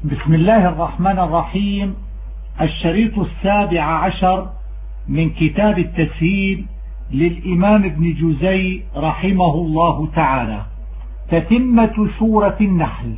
بسم الله الرحمن الرحيم. الشريط 17 من كتاب التسهيل للإمام ابن جزي رحمه الله تعالى. تتمة سورة النحل.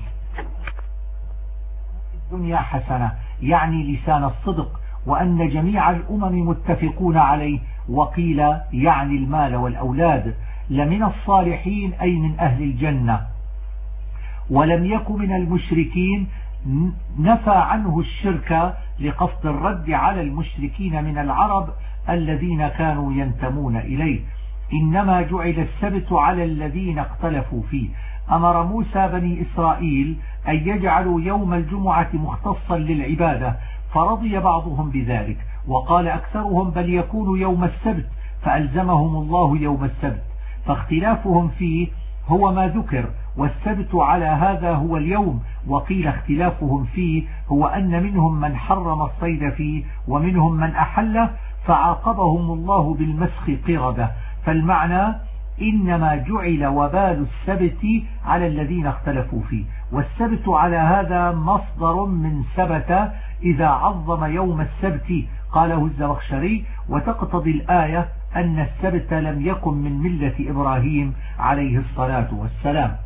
الدنيا حسنة يعني لسان الصدق، وأن جميع الأمم متفقون عليه، وقيل يعني المال والأولاد، لمن الصالحين أي من أهل الجنة، ولم يك من المشركين، نفى عنه الشرك لقصد الرد على المشركين من العرب الذين كانوا ينتمون إليه. إنما جعل السبت على الذين اختلفوا فيه. أمر موسى بني إسرائيل أن يجعلوا يوم الجمعة مختصا للعبادة، فرضي بعضهم بذلك، وقال أكثرهم بل يكون يوم السبت، فألزمهم الله يوم السبت، فاختلافهم فيه هو ما ذكر، والسبت على هذا هو اليوم. وقيل اختلافهم فيه هو أن منهم من حرم الصيد فيه ومنهم من أحله، فعاقبهم الله بالمسخ قردة. فالمعنى إنما جعل وبال السبت على الذين اختلفوا فيه، والسبت على هذا مصدر من سبت إذا عظم يوم السبت، قاله الزمخشري. وتقتضي الآية أن السبت لم يكن من ملة إبراهيم عليه الصلاة والسلام.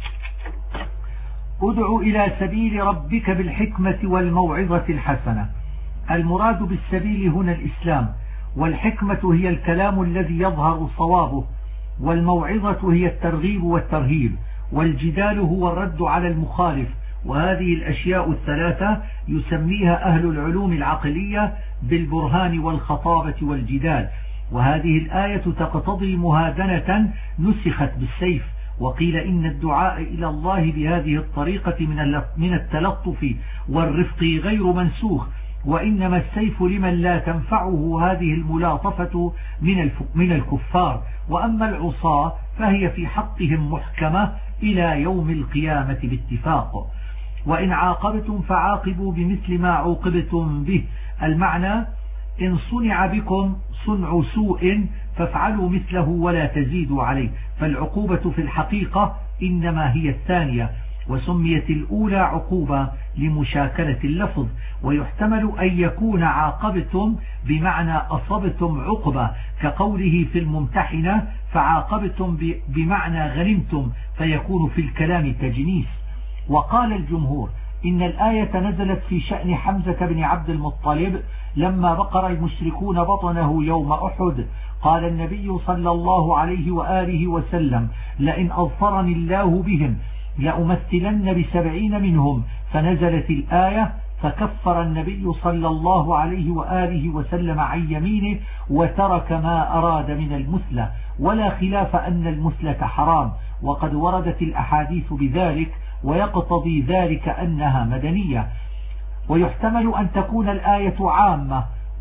ادع إلى سبيل ربك بالحكمة والموعظة الحسنة. المراد بالسبيل هنا الإسلام، والحكمة هي الكلام الذي يظهر صوابه، والموعظة هي الترغيب والترهيب، والجدال هو الرد على المخالف. وهذه الأشياء الثلاثة يسميها أهل العلوم العقلية بالبرهان والخطابة والجدال. وهذه الآية تقتضي مهادنة نسخت بالسيف. وقيل إن الدعاء إلى الله بهذه الطريقة من التلطف والرفق غير منسوخ، وإنما السيف لمن لا تنفعه هذه الملاطفة من الكفار. وأما العصاة فهي في حقهم محكمة إلى يوم القيامة باتفاق. وإن عاقبتم فعاقبوا بمثل ما عوقبتم به. المعنى إن صنع بكم صنع سوء فافعلوا مثله ولا تزيدوا عليه. فالعقوبة في الحقيقة إنما هي الثانية، وسميت الأولى عقوبة لمشاكلة اللفظ. ويحتمل أن يكون عاقبتم بمعنى أصبتم عقبة، كقوله في الممتحنة فعاقبتم بمعنى غنمتم، فيكون في الكلام تجنيس. وقال الجمهور إن الآية نزلت في شأن حمزة بن عبد المطلب لما بقر المشركون بطنه يوم أحد. قال النبي صلى الله عليه وآله وسلم لئن أظفرني الله بهم لأمثلن ب70 منهم، فنزلت الآية فكفر النبي صلى الله عليه وآله وسلم عن يمينه وترك ما أراد من المثلة. ولا خلاف أن المثلة حرام، وقد وردت الأحاديث بذلك، ويقتضي ذلك أنها مدنية. ويحتمل أن تكون الآية عامة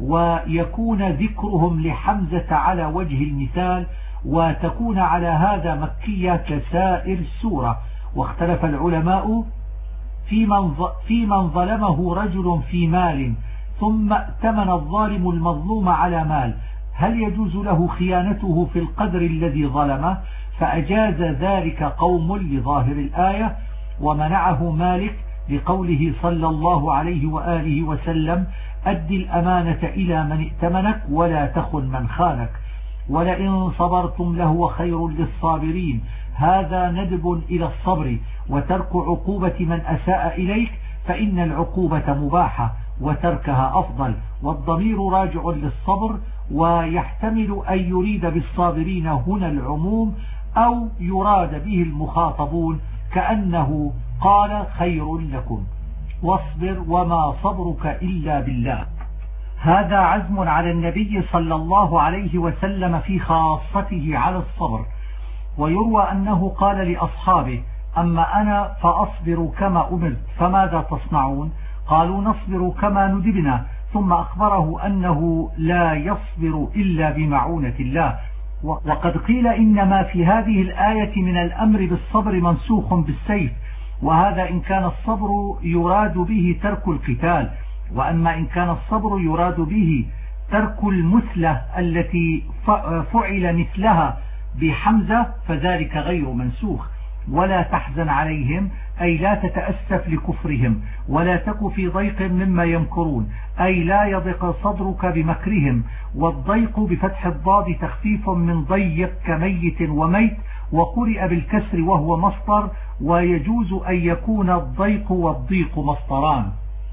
ويكون ذكرهم لحمزة على وجه المثال، وتكون على هذا مكية كسائر السورة. واختلف العلماء في من ظلمه رجل في مال ثم ائتمن الظالم المظلوم على مال، هل يجوز له خيانته في القدر الذي ظلمه؟ فأجاز ذلك قوم لظاهر الآية، ومنعه مالك لقوله صلى الله عليه وآله وسلم أد الأمانة إلى من ائتمنك ولا تخن من خانك، ولئن صبرتم لهو خير للصابرين. هذا ندب إلى الصبر وترك عقوبة من أساء إليك، فإن العقوبة مباحة وتركها أفضل، والضمير راجع للصبر. ويحتمل أن يريد بالصابرين هنا العموم، أو يراد به المخاطبون، كأنه قال خير لكم واصبر وما صبرك إلا بالله. هذا عزم على النبي صلى الله عليه وسلم في خاصته على الصبر. ويروى أنه قال لأصحابه أما أنا فأصبر كما أمرت فماذا تصنعون؟ قالوا نصبر كما ندبنا، ثم أخبره أنه لا يصبر إلا بمعونة الله. وقد قيل إنما في هذه الآية من الأمر بالصبر منسوخ بالسيف، وهذا إن كان الصبر يراد به ترك القتال. وأما إن كان الصبر يراد به ترك المثلة التي فعل مثلها بحمزة فذلك غير منسوخ. ولا تحزن عليهم أي لا تتأسف لكفرهم ولا تك في ضيق مما يمكرون، أي لا يضيق صدرك بمكرهم. والضيق بفتح الضاد تخفيف من ضيق كميت وميت، وقرئ بالكسر وهو مصدر، ويجوز أن يكون الضيق والضيق مصدران.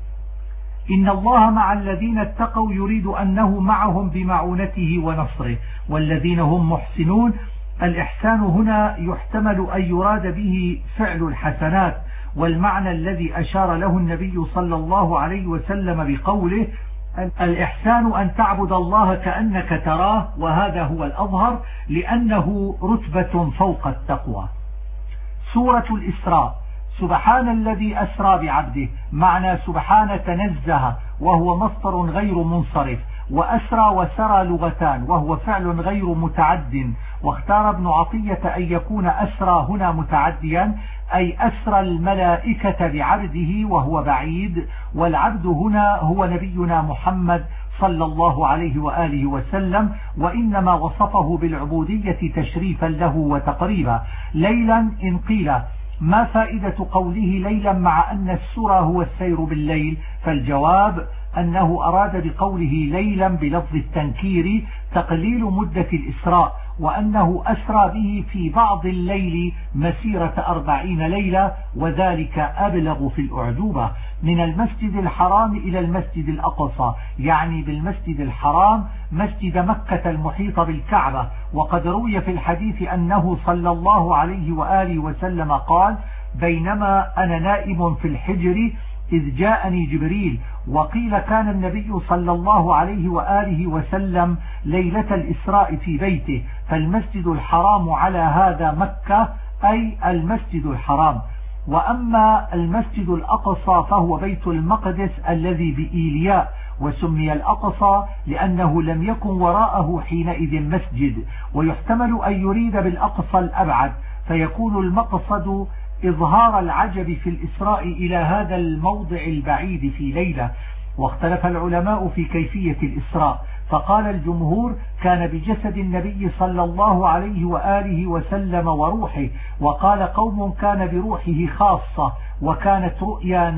إن الله مع الذين اتقوا يريد أنه معهم بمعونته ونصره والذين هم محسنون. الإحسان هنا يحتمل أن يراد به فعل الحسنات، والمعنى الذي أشار له النبي صلى الله عليه وسلم بقوله الإحسان أن تعبد الله كأنك تراه، وهذا هو الأظهر لأنه رتبة فوق التقوى. سورة الإسراء. سبحان الذي أسرى بعبده، معنى سبحان تنزه وهو مصدر غير منصرف، وأسرى وسرى لغتان وهو فعل غير متعد، واختار ابن عطية أن يكون أسرى هنا متعديا، أي أسرى الملائكة بعبده وهو بعيد، والعبد هنا هو نبينا محمد صلى الله عليه وآله وسلم، وإنما وصفه بالعبودية تشريفا له وتقريبا. ليلا إن قيل ما فائدة قوله ليلا مع أن السرى هو السير بالليل؟ فالجواب أنه أراد بقوله ليلا بلفظ التنكير تقليل مدة الإسراء، وأنه أسرى به في بعض الليل مسيرة 40 ليلة، وذلك أبلغ في الأعجوبة. من المسجد الحرام إلى المسجد الأقصى، يعني بالمسجد الحرام مسجد مكة المحيط بالكعبة. وقد روي في الحديث أنه صلى الله عليه وآله وسلم قال بينما أنا نائم في الحجر إذ جاءني جبريل. وقيل كان النبي صلى الله عليه وآله وسلم ليلة الإسراء في بيته، فالمسجد الحرام على هذا مكة أي المسجد الحرام. وأما المسجد الأقصى فهو بيت المقدس الذي بإيلياء، وسمي الأقصى لأنه لم يكن وراءه حينئذ مسجد. ويحتمل أن يريد بالأقصى الأبعد، فيكون المقصد إظهار العجب في الإسراء إلى هذا الموضع البعيد في ليلة. واختلف العلماء في كيفية الإسراء، فقال الجمهور كان بجسد النبي صلى الله عليه وآله وسلم وروحه، وقال قوم كان بروحه خاصة وكانت رؤيا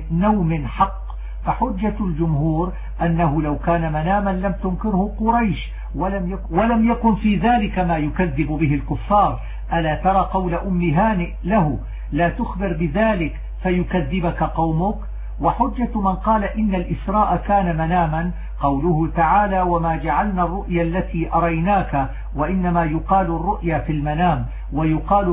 نوم حق. فحجة الجمهور أنه لو كان مناما لم تنكره قريش، ولم يكن في ذلك ما يكذب به الكفار. ألا ترى قول أم هانئ له لا تخبر بذلك فيكذبك قومك؟ وحجة من قال إن الإسراء كان مناما قوله تعالى وما جعلنا الرؤيا التي أريناك، وإنما يقال الرؤيا في المنام، ويقال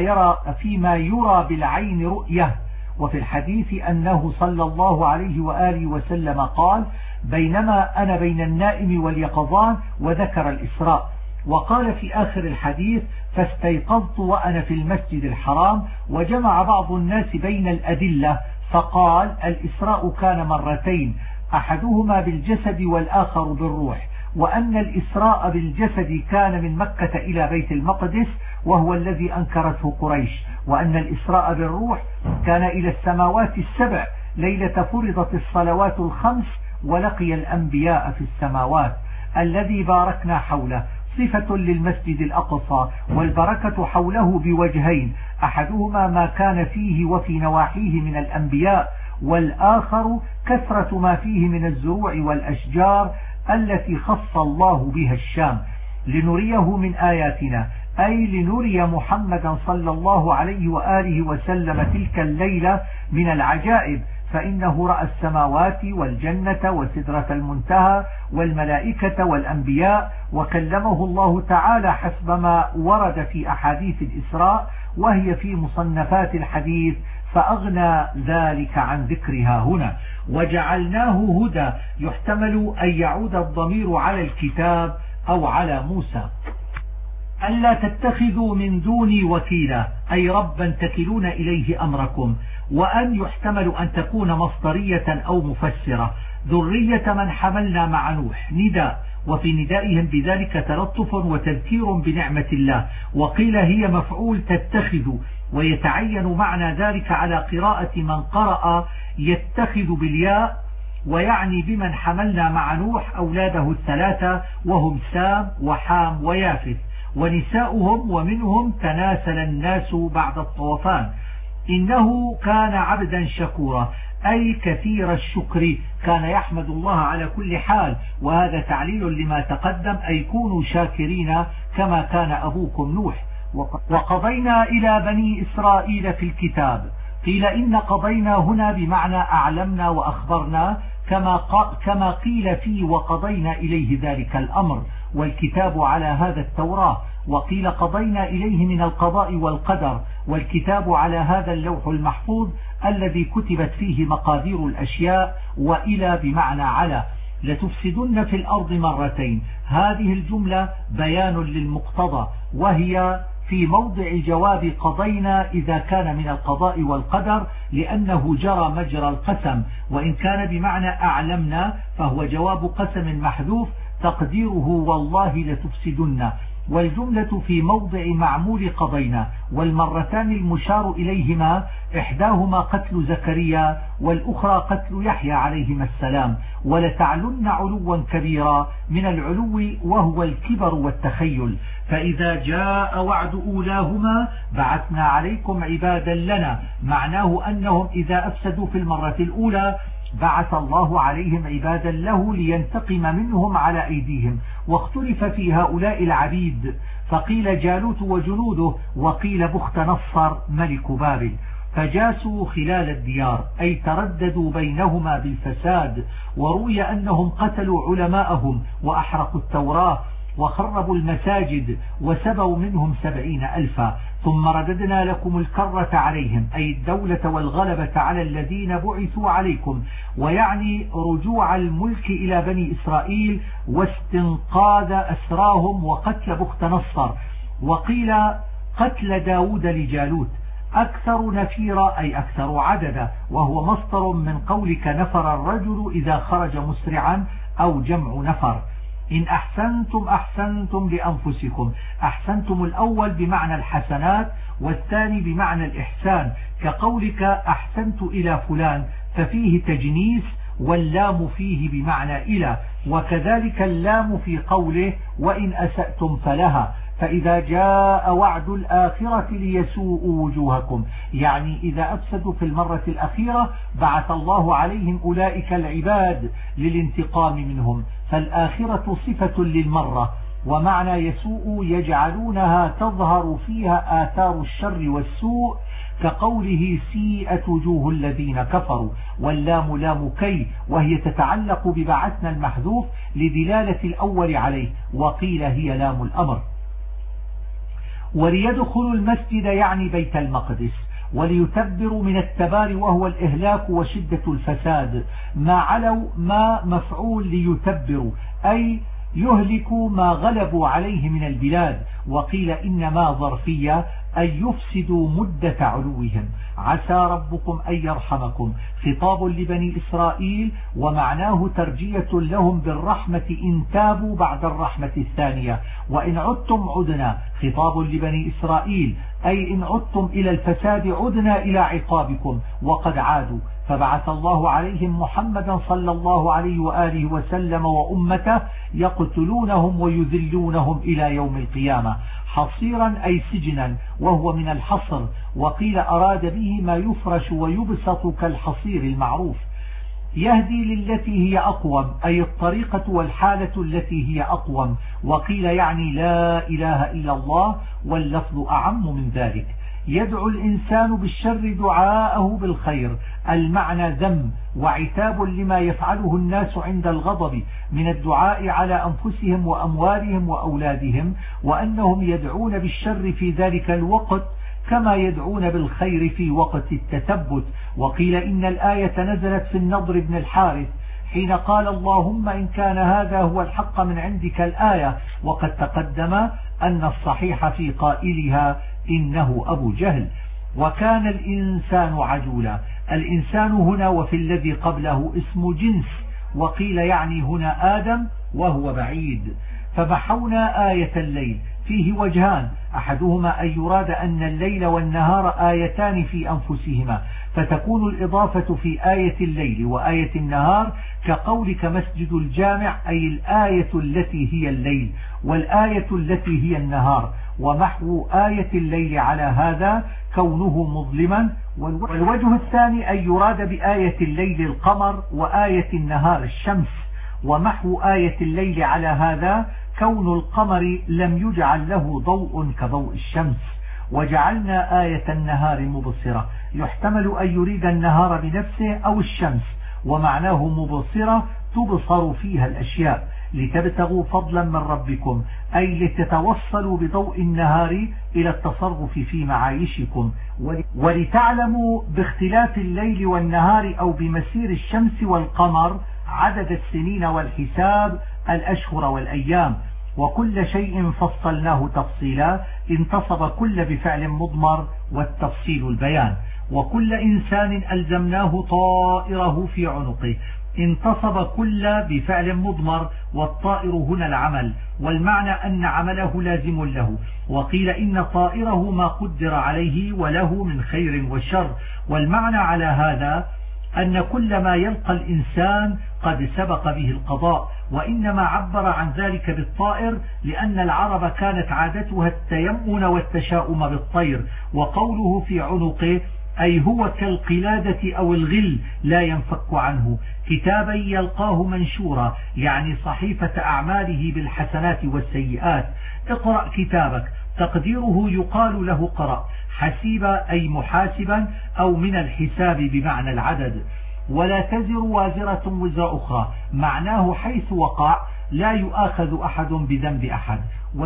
فيما يرى بالعين رؤية. وفي الحديث أنه صلى الله عليه وآله وسلم قال بينما أنا بين النائم واليقظان، وذكر الإسراء. وقال في آخر الحديث فاستيقظت وأنا في المسجد الحرام. وجمع بعض الناس بين الأدلة فقال الإسراء كان مرتين، أحدهما بالجسد والآخر بالروح، وأن الإسراء بالجسد كان من مكة إلى بيت المقدس وهو الذي أنكرته قريش، وأن الإسراء بالروح كان إلى السماوات السبع ليلة فرضت الصلوات الخمس ولقي الأنبياء في السماوات. الذي باركنا حوله صفة للمسجد الأقصى، والبركة حوله بوجهين، أحدهما ما كان فيه وفي نواحيه من الأنبياء، والآخر كثرة ما فيه من الزروع والأشجار التي خص الله بها الشام لنريه من آياتنا، أي لنري محمدا صلى الله عليه وآله وسلم تلك الليلة من العجائب، فإنه رأى السماوات والجنة وسدرة المنتهى والملائكة والأنبياء، وكلمه الله تعالى حسب ما ورد في أحاديث الإسراء، وهي في مصنفات الحديث، فأغنى ذلك عن ذكرها هنا. وجعلناه هدى، يحتمل أن يعود الضمير على الكتاب أو على موسى. ألا تتخذوا من دوني وكيلا، أي ربا تكلون إليه أمركم. وأن يحتمل أن تكون مصدرية أو مفسرة، ذرية من حملنا مع نوح نداء، وفي ندائهم بذلك تلطف وتذكير بنعمة الله. وقيل هي مفعول تتخذ، ويتعين معنى ذلك على قراءة من قرأ يتخذ بالياء، ويعني بمن حملنا مع نوح أولاده الثلاثة وهم سام وحام ويافث، ونساؤهم ومنهم تناسل الناس بعد الطوفان. إنه كان عبدا شكورا، أي كثير الشكر، كان يحمد الله على كل حال، وهذا تعليل لما تقدم، أي كونوا شاكرين كما كان أبوكم نوح. وقضينا إلى بني إسرائيل في الكتاب، قيل إن قضينا هنا بمعنى أعلمنا وأخبرنا، كما قيل فيه وقضينا إليه ذلك الأمر، والكتاب على هذا التوراة، وقيل قضينا إليه من القضاء والقدر، والكتاب على هذا اللوح المحفوظ الذي كتبت فيه مقادير الأشياء، وإلى بمعنى على. لتفسدن في الأرض مرتين، هذه الجملة بيان للمقتضى، وهي في موضع جواب قضينا إذا كان من القضاء والقدر، لأنه جرى مجرى القسم، وإن كان بمعنى أعلمنا فهو جواب قسم محذوف تقديره والله لتفسدن، والجملة في موضع معمول قضينا. والمرتان المشار إليهما إحداهما قتل زكريا والأخرى قتل يحيى عليهما السلام. ولتعلن علوا كبيرا من العلو وهو الكبر والتخيل. فإذا جاء وعد أولاهما بعثنا عليكم عبادا لنا، معناه أنهم إذا أفسدوا في المرة الأولى بعث الله عليهم عبادا له لينتقم منهم على أيديهم. واختلف في هؤلاء العبيد، فقيل جالوت وجنوده، وقيل بخت نصر ملك بابل. فجاسوا خلال الديار، أي ترددوا بينهما بالفساد. وروي أنهم قتلوا علماءهم وأحرقوا التوراة وخربوا المساجد وسبوا منهم 70,000. ثم رددنا لكم الكرة عليهم، أي الدولة والغلبة على الذين بعثوا عليكم، ويعني رجوع الملك إلى بني إسرائيل واستنقاذ أسراهم وقتل بخت نصر. وقيل قتل داود لجالوت، أكثر نفيرا أي أكثر عددا، وهو مصدر من قولك نفر الرجل إذا خرج مسرعا، أو جمع نفر. إن أحسنتم أحسنتم لأنفسكم، أحسنتم الأول بمعنى الحسنات، والثاني بمعنى الإحسان، كقولك أحسنت إلى فلان، ففيه تجنيس، واللام فيه بمعنى إلى. وكذلك اللام في قوله وإن أسأتم فلها. فإذا جاء وعد الآخرة ليسوءوا وجوهكم، يعني إذا أفسدوا في المرة الأخيرة بعث الله عليهم أولئك العباد للانتقام منهم. فالآخرة صفة للمرة، ومعنى يسوء يجعلونها تظهر فيها آثار الشر والسوء، كقوله سيئت وجوه الذين كفروا. واللام لام كي، وهي تتعلق ببعثنا المحذوف لدلالة الأول عليه، وقيل هي لام الأمر. وليدخلوا المسجد يعني بيت المقدس، وليتبروا من التبار وهو الإهلاك وشدة الفساد. ما علوا ما مفعول ليتبروا، أي يهلكوا ما غلبوا عليه من البلاد. وقيل إنما ظرفية أي يفسدوا مدة علوهم. عسى ربكم أن يرحمكم، خطاب لبني إسرائيل، ومعناه ترجية لهم بالرحمة إن تابوا بعد الرحمة الثانية. وإن عدتم عدنا، خطاب لبني إسرائيل، أي إن عدتم إلى الفساد عدنا إلى عقابكم، وقد عادوا. فبعث الله عليهم محمدا صلى الله عليه وآله وسلم وأمته يقتلونهم ويذلونهم إلى يوم القيامة. حصيرا أي سجنا، وهو من الحصر، وقيل أراد به ما يفرش ويبسط كالحصير المعروف. يهدي للتي هي أقوم، أي الطريقة والحالة التي هي أقوم. وقيل يعني لا إله إلا الله، واللفظ أعم من ذلك. يدعو الإنسان بالشر دعاءه بالخير، المعنى ذم وعتاب لما يفعله الناس عند الغضب من الدعاء على أنفسهم وأموالهم وأولادهم، وأنهم يدعون بالشر في ذلك الوقت كما يدعون بالخير في وقت التثبت. وقيل إن الآية نزلت في النضر بن الحارث حين قال اللهم إن كان هذا هو الحق من عندك الآية، وقد تقدم أن الصحيح في قائلها إنه أبو جهل. وكان الإنسان عجولا، الإنسان هنا وفي الذي قبله اسم جنس، وقيل يعني هنا آدم وهو بعيد. فمحونا آية الليل، فيه وجهان، أحدهما أن يراد أن الليل والنهار آيتان في أنفسهما، فتكون الإضافة في آية الليل وآية النهار كقولك مسجد الجامع، أي الآية التي هي الليل والآية التي هي النهار. ومحو آية الليل على هذا كونه مظلما، والوجه الثاني أن يراد بآية الليل القمر وآية النهار الشمس، ومحو آية الليل على هذا كون القمر لم يجعل له ضوء كضوء الشمس، وجعلنا آية النهار مبصرة. يحتمل أن يريد النهار بنفسه أو الشمس، ومعناه مبصرة تبصر فيها الأشياء، لتبتغوا فضلا من ربكم، أي لتتوصلوا بضوء النهار إلى التصرف في معايشكم، ولتعلموا باختلاف الليل والنهار أو بمسير الشمس والقمر عدد السنين والحساب الأشهر والأيام، وكل شيء فصلناه تفصيلا. انتصب كل بفعل مضمر والتفصيل البيان. وكل إنسان ألزمناه طائره في عنقه. انتصب كل بفعل مضمر، والطائر هنا العمل، والمعنى أن عمله لازم له. وقيل إن طائره ما قدر عليه وله من خير وشر، والمعنى على هذا أن كل ما يلقى الإنسان قد سبق به القضاء، وإنما عبر عن ذلك بالطائر لأن العرب كانت عادتها التيمن والتشاؤم بالطير، وقوله في عنقه أي هو كالقلادة أو الغل لا ينفك عنه. كتابا يلقاه منشورا، يعني صحيفة أعماله بالحسنات والسيئات. اقرأ كتابك، تقديره يقال له قرأ. حسيبا أي محاسبا، أو من الحساب بمعنى العدد. ولا تزر وازرة وزر أخرى، معناه حيث وقع لا يؤاخذ أحد بذنب أحد.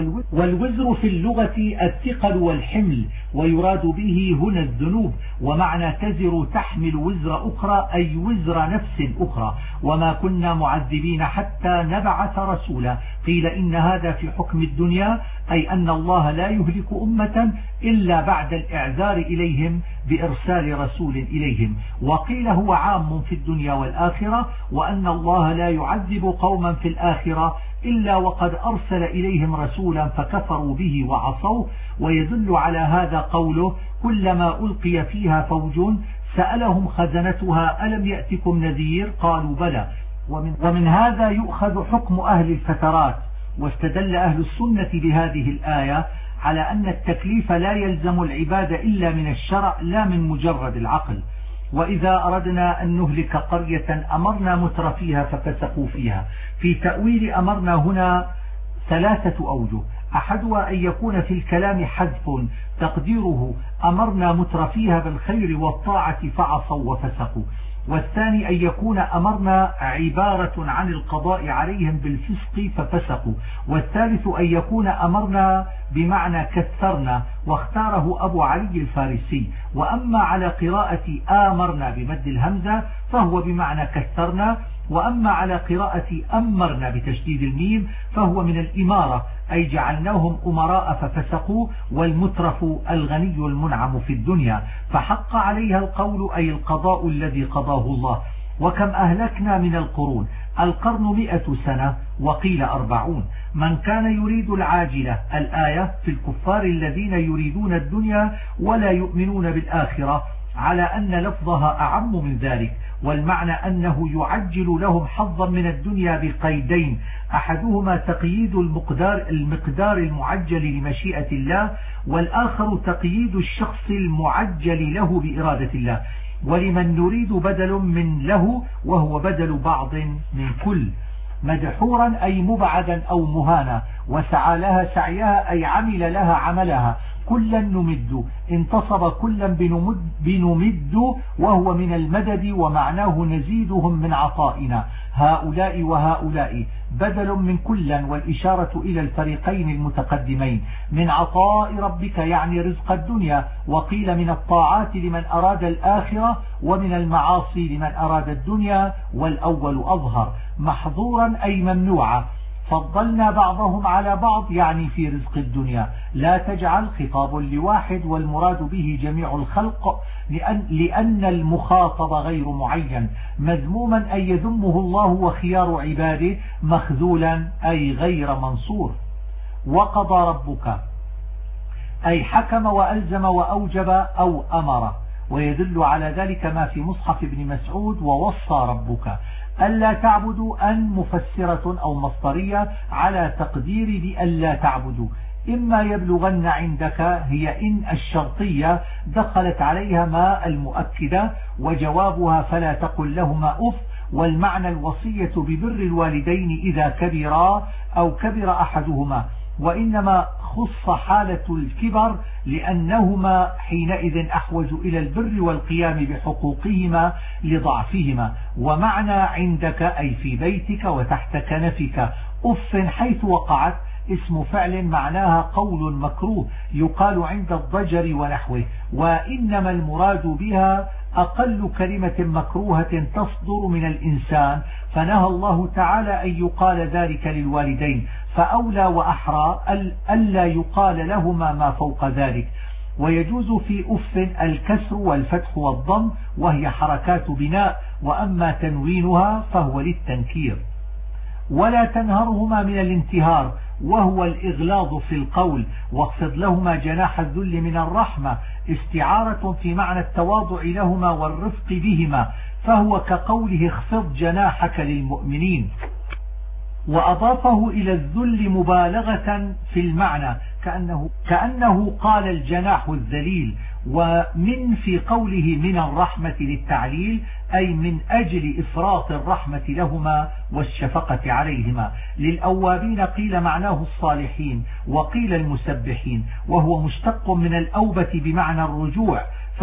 والوزر في اللغة الثقل والحمل، ويراد به هنا الذنوب. ومعنى تزر تحمل وزر أخرى أي وزر نفس أخرى. وما كنا معذبين حتى نبعث رسولا. قيل إن هذا في حكم الدنيا، أي أن الله لا يهلك أمة إلا بعد الإعذار إليهم بإرسال رسول إليهم. وقيل هو عام في الدنيا والآخرة، وأن الله لا يعذب قوما في الآخرة إلا وقد أرسل إليهم رسولا فكفروا به وعصوه. ويدل على هذا قوله كلما ألقي فيها فوج سألهم خزنتها ألم يأتكم نذير قالوا بلى. ومن هذا يؤخذ حكم أهل الفترات. واستدل أهل السنة بهذه الآية على أن التكليف لا يلزم العبادة إلا من الشرع لا من مجرد العقل. وإذا أردنا أن نهلك قرية أمرنا متر فيها ففسقوا فيها. في تأويل أمرنا هنا 3 أوجه. أحدها أن يكون في الكلام حذف تقديره أمرنا متر فيها بالخير والطاعة فعصوا وفسقوا. والثاني أن يكون أمرنا عبارة عن القضاء عليهم بالفسق ففسقوا. والثالث أن يكون أمرنا بمعنى كثرنا، واختاره أبو علي الفارسي. وأما على قراءة آمرنا بمد الهمزة فهو بمعنى كثرنا، وأما على قراءة أمرنا بتشديد الميم فهو من الإمارة، أي جعلناهم أمراء ففسقوا. والمترف الغني المنعم في الدنيا، فحق عليها القول أي القضاء الذي قضاه الله. وكم أهلكنا من القرون، القرن 100 سنة وقيل 40. من كان يريد العاجلة، الآية في الكفار الذين يريدون الدنيا ولا يؤمنون بالآخرة، على أن لفظها أعم من ذلك. والمعنى أنه يعجل لهم حظا من الدنيا بقيدين، أحدهما تقييد المقدار المعجل لمشيئة الله، والآخر تقييد الشخص المعجل له بإرادة الله. ولمن نريد بدل من له، وهو بدل بعض من كل. مدحورا أي مبعدا أو مهانا، وسعى لها سعيها أي عمل لها عملها. كلا نمد، انتصب كلا بنمد وهو من المدد، ومعناه نزيدهم من عطائنا. هؤلاء وهؤلاء بدل من كلا، والإشارة إلى الفريقين المتقدمين. من عطاء ربك يعني رزق الدنيا، وقيل من الطاعات لمن أراد الآخرة، ومن المعاصي لمن أراد الدنيا، والأول أظهر. محظورا أي ممنوعا، فضلنا بعضهم على بعض يعني في رزق الدنيا. لا تجعل خطاب لواحد، والمراد به جميع الخلق، لأن المخاطب غير معين. مذموما أي يذمه الله وخيار عباده، مخذولا أي غير منصور. وقضى ربك أي حكم وألزم وأوجب أو أمر. ويدل على ذلك ما في مصحف ابن مسعود ووصى ربك. ألا تعبدوا أن مفسرة أو مصدرية على تقدير بألا تعبدوا. إما يبلغن عندك هي إن الشرطية دخلت عليها ما المؤكدة، وجوابها فلا تقل لهما أف. والمعنى الوصية ببر الوالدين إذا كبرا أو كبر أحدهما، وإنما خص حالة الكبر لأنهما حينئذ أحوج إلى البر والقيام بحقوقهما لضعفهما. ومعنى عندك أي في بيتك وتحت كنفك. أف حيث وقعت اسم فعل معناها قول مكروه يقال عند الضجر ونحوه، وإنما المراد بها أقل كلمة مكروهة تصدر من الإنسان، فنهى الله تعالى أن يقال ذلك للوالدين، فأولى وأحرى ألا يقال لهما ما فوق ذلك. ويجوز في أف الكسر والفتح والضم وهي حركات بناء، وأما تنوينها فهو للتنكير. ولا تنهرهما من الانتهار وهو الإغلاظ في القول، واخفض لهما جناح الذل من الرحمة، استعارة في معنى التواضع لهما والرفق بهما، فهو كقوله اخفض جناحك للمؤمنين. وأضافه إلى الذل مبالغة في المعنى كأنه قال الجناح الذليل، ومن في قوله من الرحمة للتعليل أي من أجل إفراط الرحمة لهما والشفقة عليهما. للأوابين قيل معناه الصالحين وقيل المسبحين، وهو مشتق من الأوبة بمعنى الرجوع،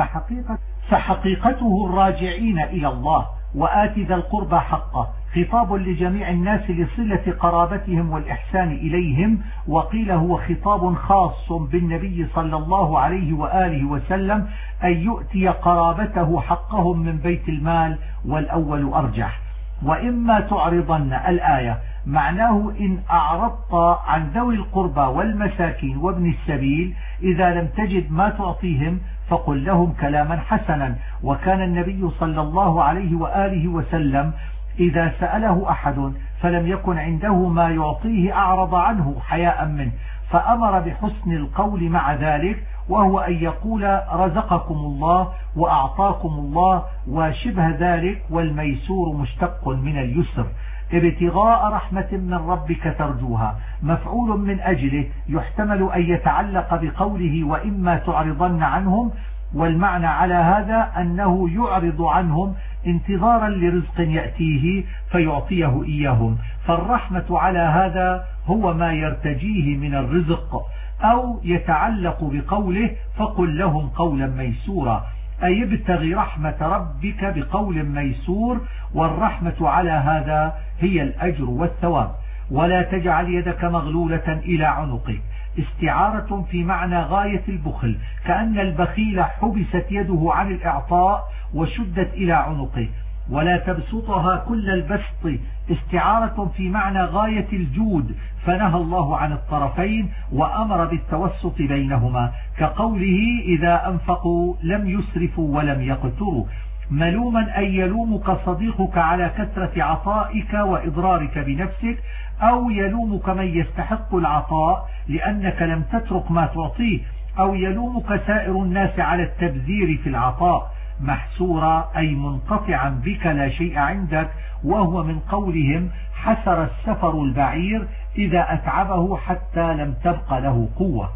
فحقيقته الراجعين إلى الله. وآت ذا القربى حقه خطاب لجميع الناس لصلة قرابتهم والإحسان إليهم، وقيل هو خطاب خاص بالنبي صلى الله عليه وآله وسلم أن يؤتي قرابته حقهم من بيت المال، والأول أرجح. وإما تعرضن الآية معناه إن أعرضت عن ذوي القربى والمساكين وابن السبيل إذا لم تجد ما تعطيهم فقل لهم كلاما حسنا. وكان النبي صلى الله عليه وآله وسلم إذا سأله أحد فلم يكن عنده ما يعطيه أعرض عنه حياء منه، فأمر بحسن القول مع ذلك، وهو أن يقول رزقكم الله وأعطاكم الله وشبه ذلك. والميسور مشتق من اليسر. ابتغاء رحمة من ربك ترجوها مفعول من أجله، يحتمل أن يتعلق بقوله وإما تعرضن عنهم، والمعنى على هذا أنه يعرض عنهم انتظارا لرزق يأتيه فيعطيه إياهم، فالرحمة على هذا هو ما يرتجيه من الرزق. أو يتعلق بقوله فقل لهم قولا ميسورا، أي ابتغي رحمة ربك بقول ميسور، والرحمة على هذا هي الأجر والثواب. ولا تجعل يدك مغلولة إلى عنقك، استعارة في معنى غاية البخل، كأن البخيل حبست يده عن الإعطاء وشدت إلى عنقه. ولا تبسطها كل البسط، استعارة في معنى غاية الجود، فنهى الله عن الطرفين وأمر بالتوسط بينهما، كقوله إذا أنفقوا لم يسرفوا ولم يقتروا. ملوما أن يلومك صديقك على كثرة عطائك وإضرارك بنفسك، أو يلومك من يستحق العطاء لأنك لم تترك ما تعطيه، أو يلومك سائر الناس على التبذير في العطاء. محسورا أي منقطعا بك لا شيء عندك، وهو من قولهم حسر السفر البعير إذا أتعبه حتى لم تبق له قوة.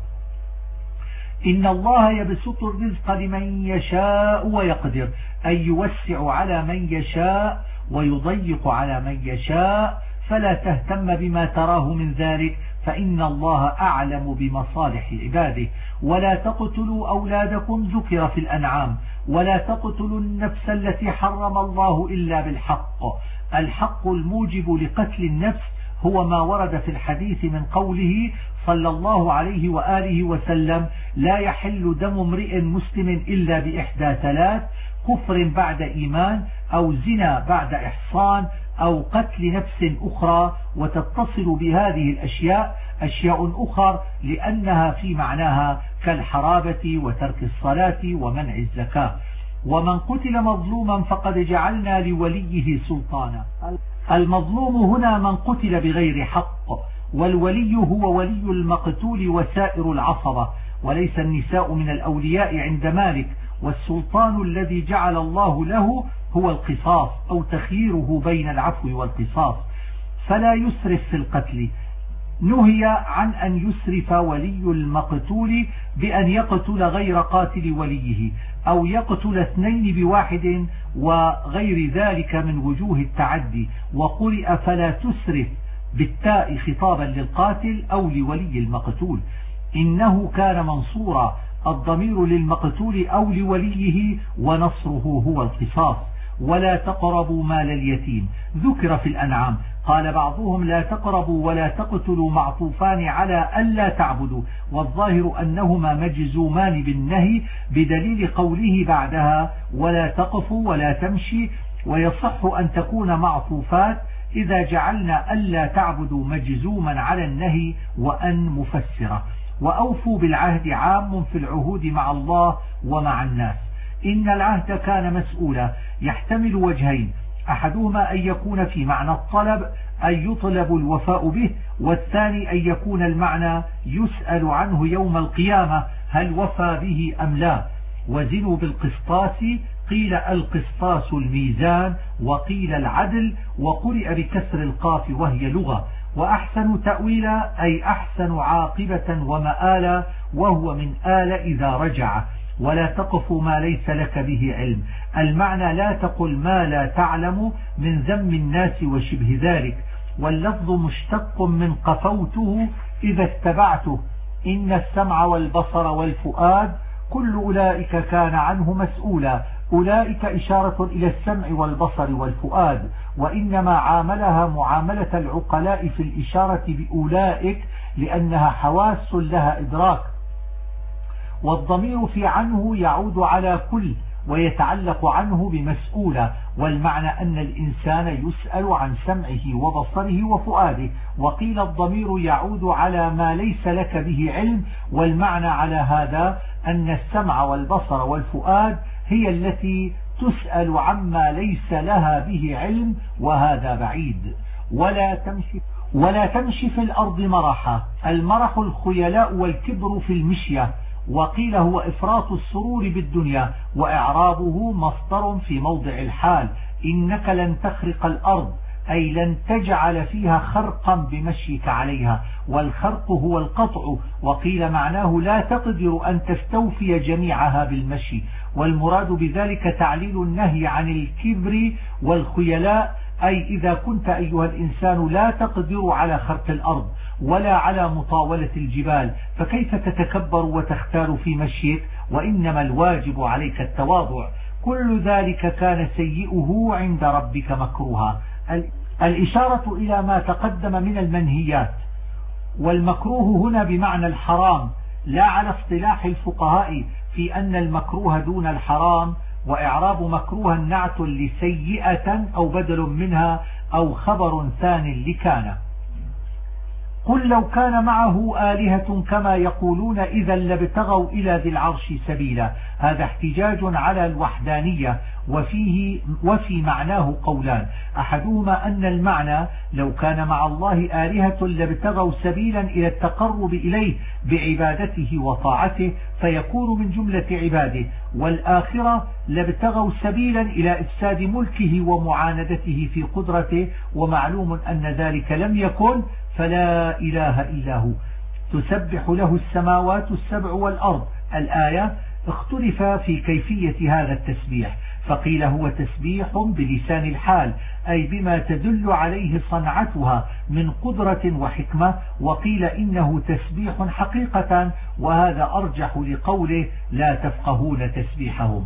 إن الله يبسط الرزق لمن يشاء ويقدر، أي يوسع على من يشاء ويضيق على من يشاء، فلا تهتم بما تراه من ذلك، فإن الله أعلم بمصالح عباده. ولا تقتلوا أولادكم ذكر في الأنعام. ولا تقتلوا النفس التي حرم الله إلا بالحق. الحق الموجب لقتل النفس هو ما ورد في الحديث من قوله صلى الله عليه وآله وسلم لا يحل دم امرئ مسلم إلا بإحدى ثلاث: كفر بعد إيمان، أو زنا بعد إحصان، أو قتل نفس أخرى. وتتصل بهذه الأشياء أشياء أخر لأنها في معناها كالحرابة وترك الصلاة ومنع الزكاة. ومن قتل مظلوما فقد جعلنا لوليه سلطانا. المظلوم هنا من قتل بغير حق، والولي هو ولي المقتول وسائر العصبة، وليس النساء من الأولياء عند مالك. والسلطان الذي جعل الله له هو القصاص أو تخييره بين العفو والقصاص. فلا يسرف في القتل، نهي عن أن يسرف ولي المقتول بأن يقتل غير قاتل وليه أو يقتل اثنين بواحد وغير ذلك من وجوه التعدي. وقرئ فلا تسرف بالتاء خطابا للقاتل أو لولي المقتول. إنه كان منصورا، الضمير للمقتول أو لوليه، ونصره هو القصاص. ولا تقربوا مال اليتيم ذكر في الأنعام. قال بعضهم لا تقربوا ولا تقتلوا معطوفان على ألا تعبدوا، والظاهر أنهما مجزومان بالنهي بدليل قوله بعدها ولا تقفوا ولا تمشي. ويصح أن تكون معطوفات إذا جعلنا ألا تعبدوا مجزوما على النهي وأن مفسرة. وأوفوا بالعهد عام في العهود مع الله ومع الناس. إن العهد كان مسؤولا يحتمل وجهين، أحدهما أن يكون في معنى الطلب أن يطلب الوفاء به، والثاني أن يكون المعنى يسأل عنه يوم القيامة هل وفى به أم لا. وزنوا بالقسطاس، قيل القسطاس الميزان وقيل العدل، وقرئ بكسر القاف وهي لغة. وأحسن تأويلا أي أحسن عاقبة ومآلا، وهو من آل إذا رجع. ولا تقف ما ليس لك به علم، المعنى لا تقل ما لا تعلم من ذم الناس وشبه ذلك. واللفظ مشتق من قفوته إذا اتبعته. إن السمع والبصر والفؤاد كل أولئك كان عنه مسؤولا. أولئك إشارة إلى السمع والبصر والفؤاد، وإنما عاملها معاملة العقلاء في الإشارة بأولئك لأنها حواس لها إدراك. والضمير في عنه يعود على كل ويتعلق عنه بمسؤولة، والمعنى أن الإنسان يسأل عن سمعه وبصره وفؤاده. وقيل الضمير يعود على ما ليس لك به علم، والمعنى على هذا أن السمع والبصر والفؤاد هي التي تسأل عما ليس لها به علم، وهذا بعيد. ولا تمشي في الأرض مرحا. المرح الخيلاء والكبر في المشية. وقيل هو إفراط السرور بالدنيا، وإعرابه مصدر في موضع الحال. إنك لن تخرق الأرض أي لن تجعل فيها خرقا بمشيك عليها، والخرق هو القطع. وقيل معناه لا تقدر أن تستوفي جميعها بالمشي، والمراد بذلك تعليل النهي عن الكبر والخيلاء، أي إذا كنت أيها الإنسان لا تقدر على خرق الأرض ولا على مطاولة الجبال، فكيف تتكبر وتختار في مشيك؟ وإنما الواجب عليك التواضع. كل ذلك كان سيئه عند ربك مكروها. الإشارة إلى ما تقدم من المنهيات. والمكروه هنا بمعنى الحرام، لا على اصطلاح الفقهاء في أن المكروه دون الحرام. وإعراب مكروها نعت لسيئة أو بدل منها أو خبر ثان لكان. قل لو كان معه آلهة كما يقولون إذا لابتغوا إلى ذي العرش سبيلا. هذا احتجاج على الوحدانية، وفي معناه قولان، أحدهما أن المعنى لو كان مع الله آلهة لابتغوا سبيلا إلى التقرب إليه بعبادته وطاعته فيكون من جملة عباده، والآخرة لابتغوا سبيلا إلى إفساد ملكه ومعاندته في قدرته، ومعلوم أن ذلك لم يكن، فلا إله إلا هو تسبح له السماوات السبع والأرض. الآية اختلف في كيفية هذا التسبيح، فقيل هو تسبيح بلسان الحال أي بما تدل عليه صنعتها من قدرة وحكمة، وقيل إنه تسبيح حقيقة، وهذا أرجح لقوله لا تفقهون تسبيحهم.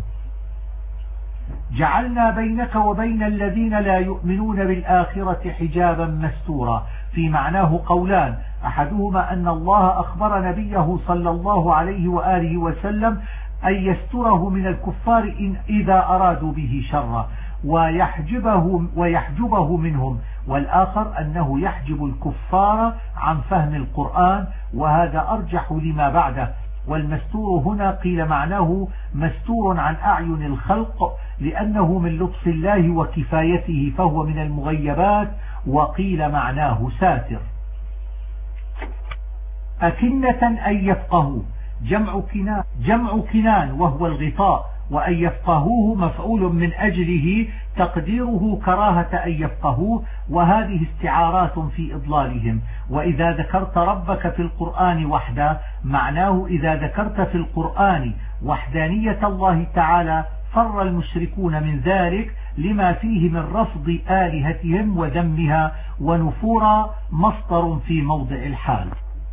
جعلنا بينك وبين الذين لا يؤمنون بالآخرة حجابا مستورا. في معناه قولان، أحدهما أن الله أخبر نبيه صلى الله عليه وآله وسلم أن يستره من الكفار إذا أرادوا به شرا ويحجبه منهم، والآخر أنه يحجب الكفار عن فهم القرآن، وهذا أرجح لما بعده. والمستور هنا قيل معناه مستور عن أعين الخلق لأنه من لطف الله وكفايته فهو من المغيبات، وقيل معناه ساتر. أكنة أن يفقهوا جمع كنان وهو الغطاء، وأن يفقهوه مفعول من أجله تقديره كراهة أن يفقهوه، وهذه استعارات في إضلالهم. وإذا ذكرت ربك في القرآن وحده معناه إذا ذكرت في القرآن وحدانية الله تعالى فر المشركون من ذلك لما فيه من رفض آلهتهم وذمها، ونفورا مصدر في موضع الحال.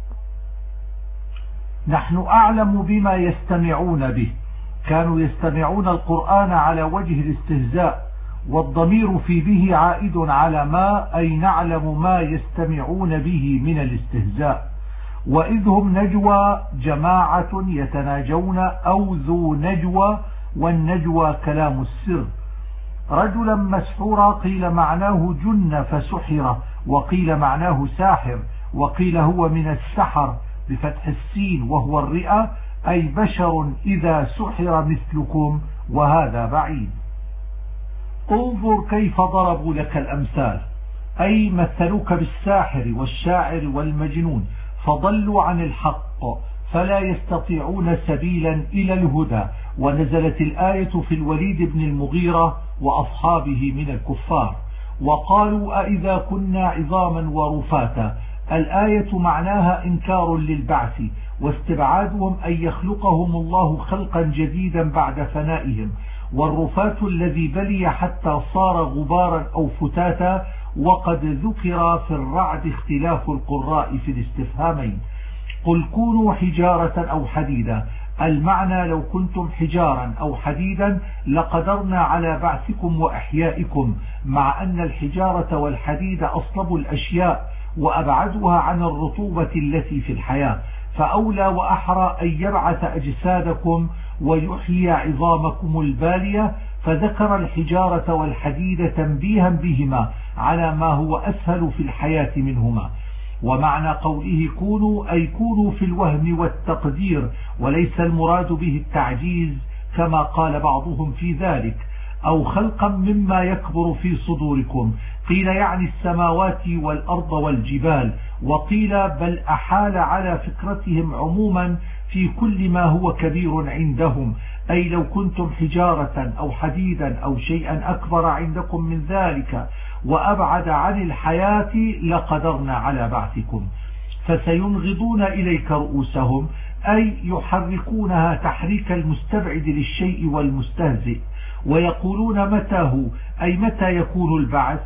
نحن أعلم بما يستمعون به، كانوا يستمعون القرآن على وجه الاستهزاء، والضمير في به عائد على ما أي نعلم ما يستمعون به من الاستهزاء. وإذ هم نجوى جماعة يتناجون أو ذو نجوى، والنجوى كلام السر. رجلا مسحورا قيل معناه جن فسحر، وقيل معناه ساحر، وقيل هو من السحر بفتح السين وهو الرئة، أي بشر إذا سحر مثلكم، وهذا بعيد. انظر كيف ضربوا لك الأمثال، أي مثلوك بالساحر والشاعر والمجنون فضلوا عن الحق فلا يستطيعون سبيلا إلى الهدى. ونزلت الآية في الوليد بن المغيرة وأصحابه من الكفار. وقالوا أئذا كنا عظاما ورفاتا، الآية معناها إنكار للبعث واستبعادهم أن يخلقهم الله خلقا جديدا بعد فنائهم، والرفات الذي بلي حتى صار غبارا أو فتاتا. وقد ذكر في الرعد اختلاف القراء في الاستفهامين. قل كونوا حجارة أو حديدا، المعنى لو كنتم حجارا أو حديدا لقدرنا على بعثكم وإحيائكم، مع أن الحجارة والحديد أصلب الأشياء وأبعدها عن الرطوبة التي في الحياة، فأولى وأحرى أن يبعث أجسادكم ويحيي عظامكم البالية. فذكر الحجارة والحديد تنبيها بهما على ما هو أسهل في الحياة منهما. ومعنى قوله كونوا أي كونوا في الوهم والتقدير، وليس المراد به التعجيز كما قال بعضهم في ذلك، أو خلقا مما يكبر في صدوركم. قيل يعني السماوات والأرض والجبال، وقيل بل أحال على فكرتهم عموما في كل ما هو كبير عندهم، أي لو كنتم حجارة أو حديدا أو شيئا أكبر عندكم من ذلك وأبعد عن الحياة لقدرنا على بعثكم. فسينغضون إليك رؤوسهم، أي يحركونها تحريك المستبعد للشيء والمستهزئ، ويقولون متى هو، أي متى يكون البعث.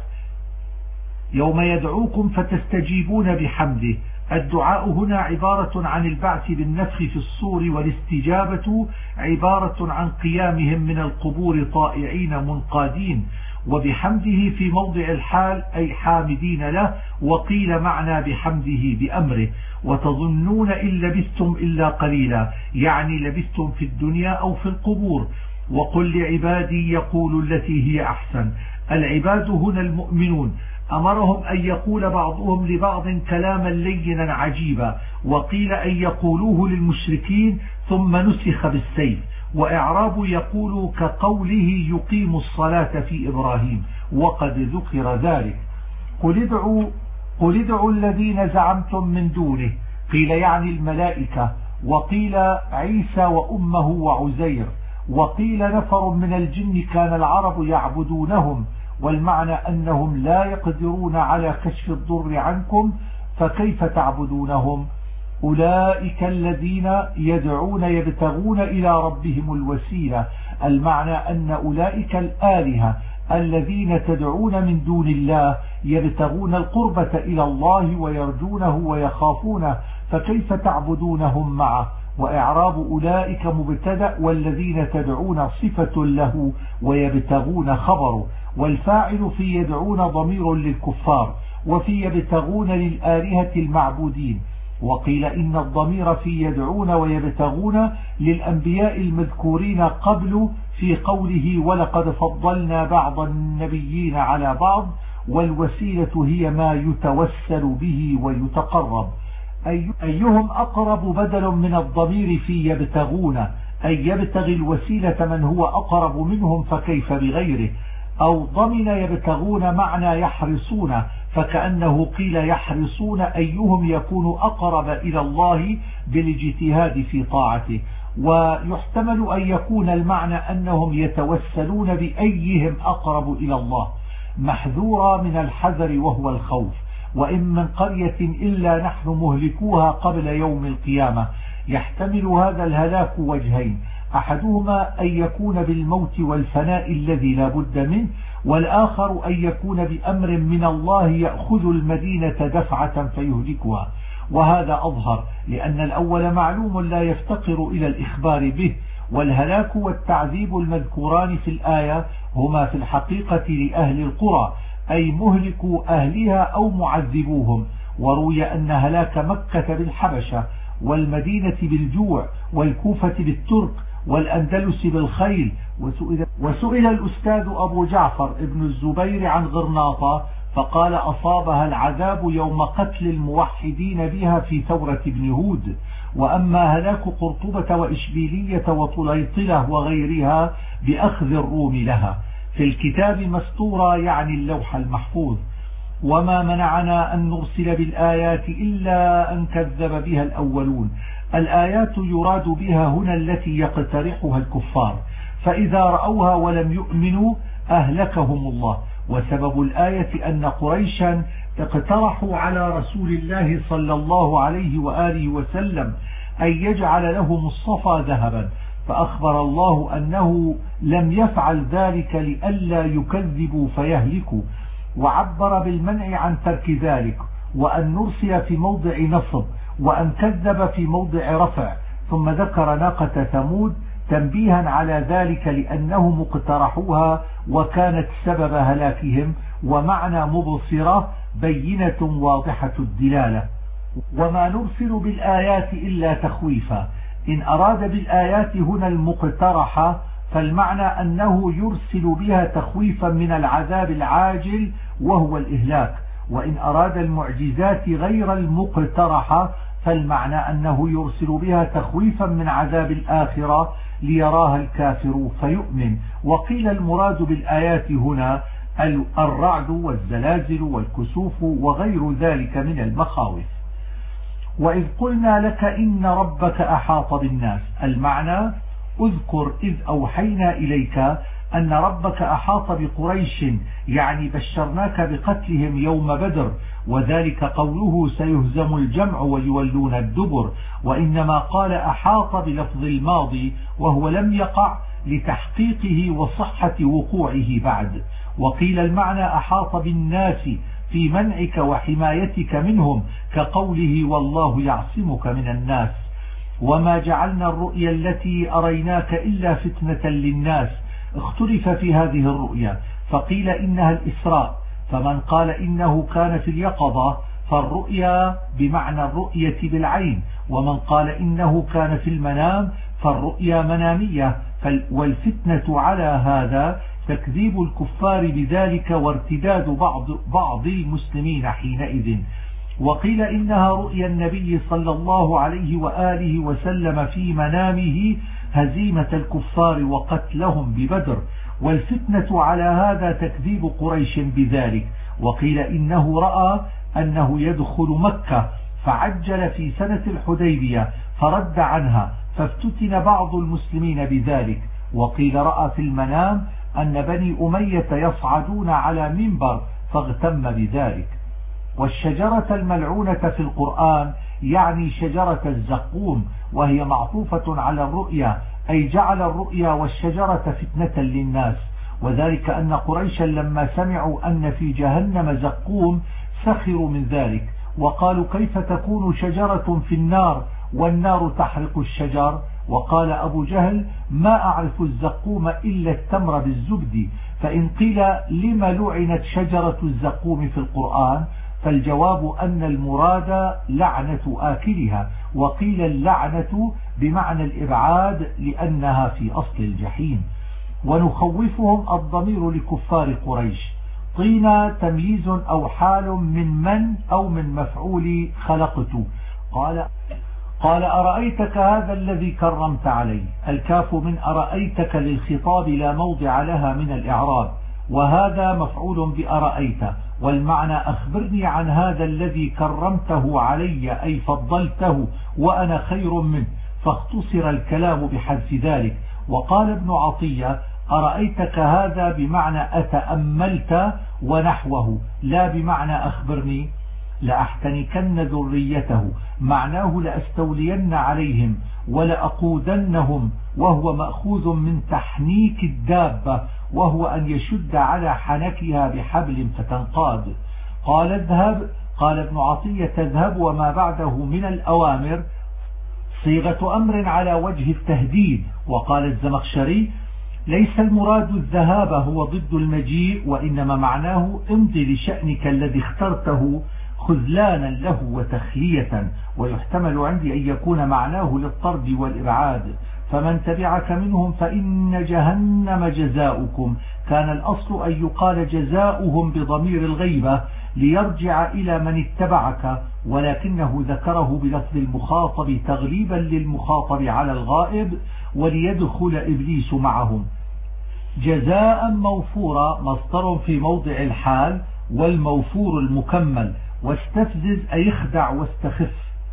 يوم يدعوكم فتستجيبون بحمده. الدعاء هنا عبارة عن البعث بالنفخ في الصور، والاستجابة عبارة عن قيامهم من القبور طائعين منقادين. وبحمده في موضع الحال أي حامدين له. وقيل معنى بحمده بأمره. وتظنون إن لبثتم إلا قليلا، يعني لبثتم في الدنيا أو في القبور. وقل لعبادي يقولوا التي هي أحسن. العباد هنا المؤمنون. أمرهم أن يقول بعضهم لبعض كلاما لينا عجيبا، وقيل أن يقولوه للمشركين ثم نسخ بالسيف. وإعراب يقول كقوله يقيم الصلاة في إبراهيم، وقد ذكر ذلك. قل ادعوا الذين زعمتم من دونه، قيل يعني الملائكة، وقيل عيسى وأمه وعزير، وقيل نفر من الجن كان العرب يعبدونهم، والمعنى أنهم لا يقدرون على كشف الضر عنكم فكيف تعبدونهم. أولئك الذين يدعون يبتغون إلى ربهم الوسيلة، المعنى أن أولئك الآلهة الذين تدعون من دون الله يبتغون القربة إلى الله ويرجونه ويخافونه، فكيف تعبدونهم معه. وإعراب أولئك مبتدأ، والذين تدعون صفة له ويبتغون خبره. والفاعل في يدعون ضمير للكفار، وفي يبتغون للآلهة المعبودين. وقيل إن الضمير في يدعون ويبتغون للأنبياء المذكورين قبل في قوله ولقد فضلنا بعض النبيين على بعض، والوسيلة هي ما يتوسل به ويتقرب. أيهم أقرب بدل من الضمير في يبتغون، أي يبتغي الوسيلة من هو أقرب منهم فكيف بغيره. أو ضمن يبتغون معنى يحرصون، فكأنه قيل يحرصون أيهم يكون أقرب إلى الله بالاجتهاد في طاعته. ويحتمل أن يكون المعنى أنهم يتوسلون بأيهم أقرب إلى الله. محذورة من الحذر وهو الخوف. وإن من قرية إلا نحن مهلكوها قبل يوم القيامة. يحتمل هذا الهلاك وجهين: أحدهما أن يكون بالموت والفناء الذي لا بد منه، والآخر أن يكون بأمر من الله يأخذ المدينة دفعة فيهلكها، وهذا أظهر لأن الأول معلوم لا يفتقر إلى الإخبار به. والهلاك والتعذيب المذكوران في الآية هما في الحقيقة لأهل القرى، أي مهلكوا أهلها أو معذبوهم. وروي أن هلاك مكة بالحبشة، والمدينة بالجوع، والكوفة بالترك، والأندلس بالخيل. وسئل الأستاذ أبو جعفر ابن الزبير عن غرناطة فقال: أصابها العذاب يوم قتل الموحدين بها في ثورة ابن هود. وأما هلاك قرطبة وإشبيلية وطليطلة وغيرها بأخذ الروم لها في الكتاب مسطورة، يعني اللوح المحفوظ. وما منعنا أن نرسل بالآيات إلا أن كذب بها الأولون. الآيات يراد بها هنا التي يقترحها الكفار، فإذا رأوها ولم يؤمنوا أهلكهم الله. وسبب الآية أن قريشا اقترحوا على رسول الله صلى الله عليه وآله وسلم أن يجعل لهم الصفا ذهبا، فأخبر الله أنه لم يفعل ذلك لئلا يكذبوا فيهلكوا، وعبر بالمنع عن ترك ذلك، وأن نرسل في موضع نصب، وأن كذب في موضع رفع. ثم ذكر ناقة ثمود تنبيها على ذلك لأنهم اقترحوها وكانت سبب هلاكهم. ومعنى مبصرة بينة واضحة الدلالة. وما نرسل بالآيات إلا تخويفا. إن أراد بالآيات هنا المقترحة فالمعنى أنه يرسل بها تخويفا من العذاب العاجل وهو الإهلاك. وإن أراد المعجزات غير المقترحة فالمعنى أنه يرسل بها تخويفا من عذاب الآخرة ليراها الكافر فيؤمن. وقيل المراد بالآيات هنا الرعد والزلازل والكسوف وغير ذلك من المخاوف. وإذ قلنا لك إن ربك أحاط بالناس. المعنى: اذكر إذ أوحينا إليك أن ربك أحاط بقريش، يعني بشرناك بقتلهم يوم بدر، وذلك قوله سيهزم الجمع ويولون الدبر. وإنما قال أحاط بلفظ الماضي وهو لم يقع لتحقيقه وصحة وقوعه بعد. وقيل المعنى أحاط بالناس في منعك وحمايتك منهم، كقوله والله يعصمك من الناس. وما جعلنا الرؤيا التي أريناك إلا فتنة للناس. اختلف في هذه الرؤيا، فقيل إنها الإسراء، فمن قال إنه كان في اليقظة فالرؤيا بمعنى الرؤية بالعين، ومن قال إنه كان في المنام فالرؤيا منامية. والفتنة على هذا تكذيب الكفار بذلك وارتداد بعض المسلمين حينئذ. وقيل إنها رؤيا النبي صلى الله عليه وآله وسلم في منامه هزيمة الكفار وقتلهم ببدر. والفتنة على هذا تكذيب قريش بذلك. وقيل إنه رأى أنه يدخل مكة فعجل في سنة الحديبية فرد عنها، فافتتن بعض المسلمين بذلك. وقيل رأى في المنام أن بني أمية يصعدون على منبر فاغتم بذلك. والشجرة الملعونة في القرآن يعني شجرة الزقوم، وهي معطوفة على الرؤيا، أي جعل الرؤيا والشجرة فتنة للناس. وذلك أن قريشا لما سمعوا أن في جهنم زقوم سخروا من ذلك، وقالوا كيف تكون شجرة في النار والنار تحرق الشجر. وقال أبو جهل ما أعرف الزقوم إلا التمر بالزبد. فإن قيل لما لعنت شجرة الزقوم في القرآن فالجواب أن المراد لعنة آكلها. وقيل اللعنة بمعنى الإبعاد لأنها في أصل الجحيم. ونخوفهم الضمير لكفار قريش. طين تمييز أو حال من أو من مفعول خلقت. قال أرأيتك هذا الذي كرمت عليه. الكاف من أرأيتك للخطاب لا موضع لها من الإعراب، وهذا مفعول بأرأيت. والمعنى أخبرني عن هذا الذي كرمته علي، أي فضلته وأنا خير منه، فاختصر الكلام بحذف ذلك. وقال ابن عطية أرأيتك هذا بمعنى أتأملت ونحوه، لا بمعنى أخبرني. لأحتنكن ذريته معناه لأستولين عليهم ولأقودنهم، وهو مأخوذ من تحنيك الدابة، وهو أن يشد على حنكها بحبل فتنقاد. قال اذهب، قال ابن عطية تذهب وما بعده من الأوامر صيغة أمر على وجه التهديد. وقال الزمخشري ليس المراد الذهاب هو ضد المجيء، وإنما معناه امضي لشأنك الذي اخترته خذلانا له وتخلية. ويحتمل عندي أن يكون معناه للطرد والإبعاد. فمن تبعك منهم فإن جهنم جزاؤكم. كان الأصل أن يقال جزاؤهم بضمير الغيبة ليرجع إلى من اتبعك، ولكنه ذكره بلفظ المخاطب تغليبا للمخاطب على الغائب وليدخل إبليس معهم. جزاء موفورا مصدر في موضع الحال، والموفور المكمل. واستفزز أي اخدع واستخف.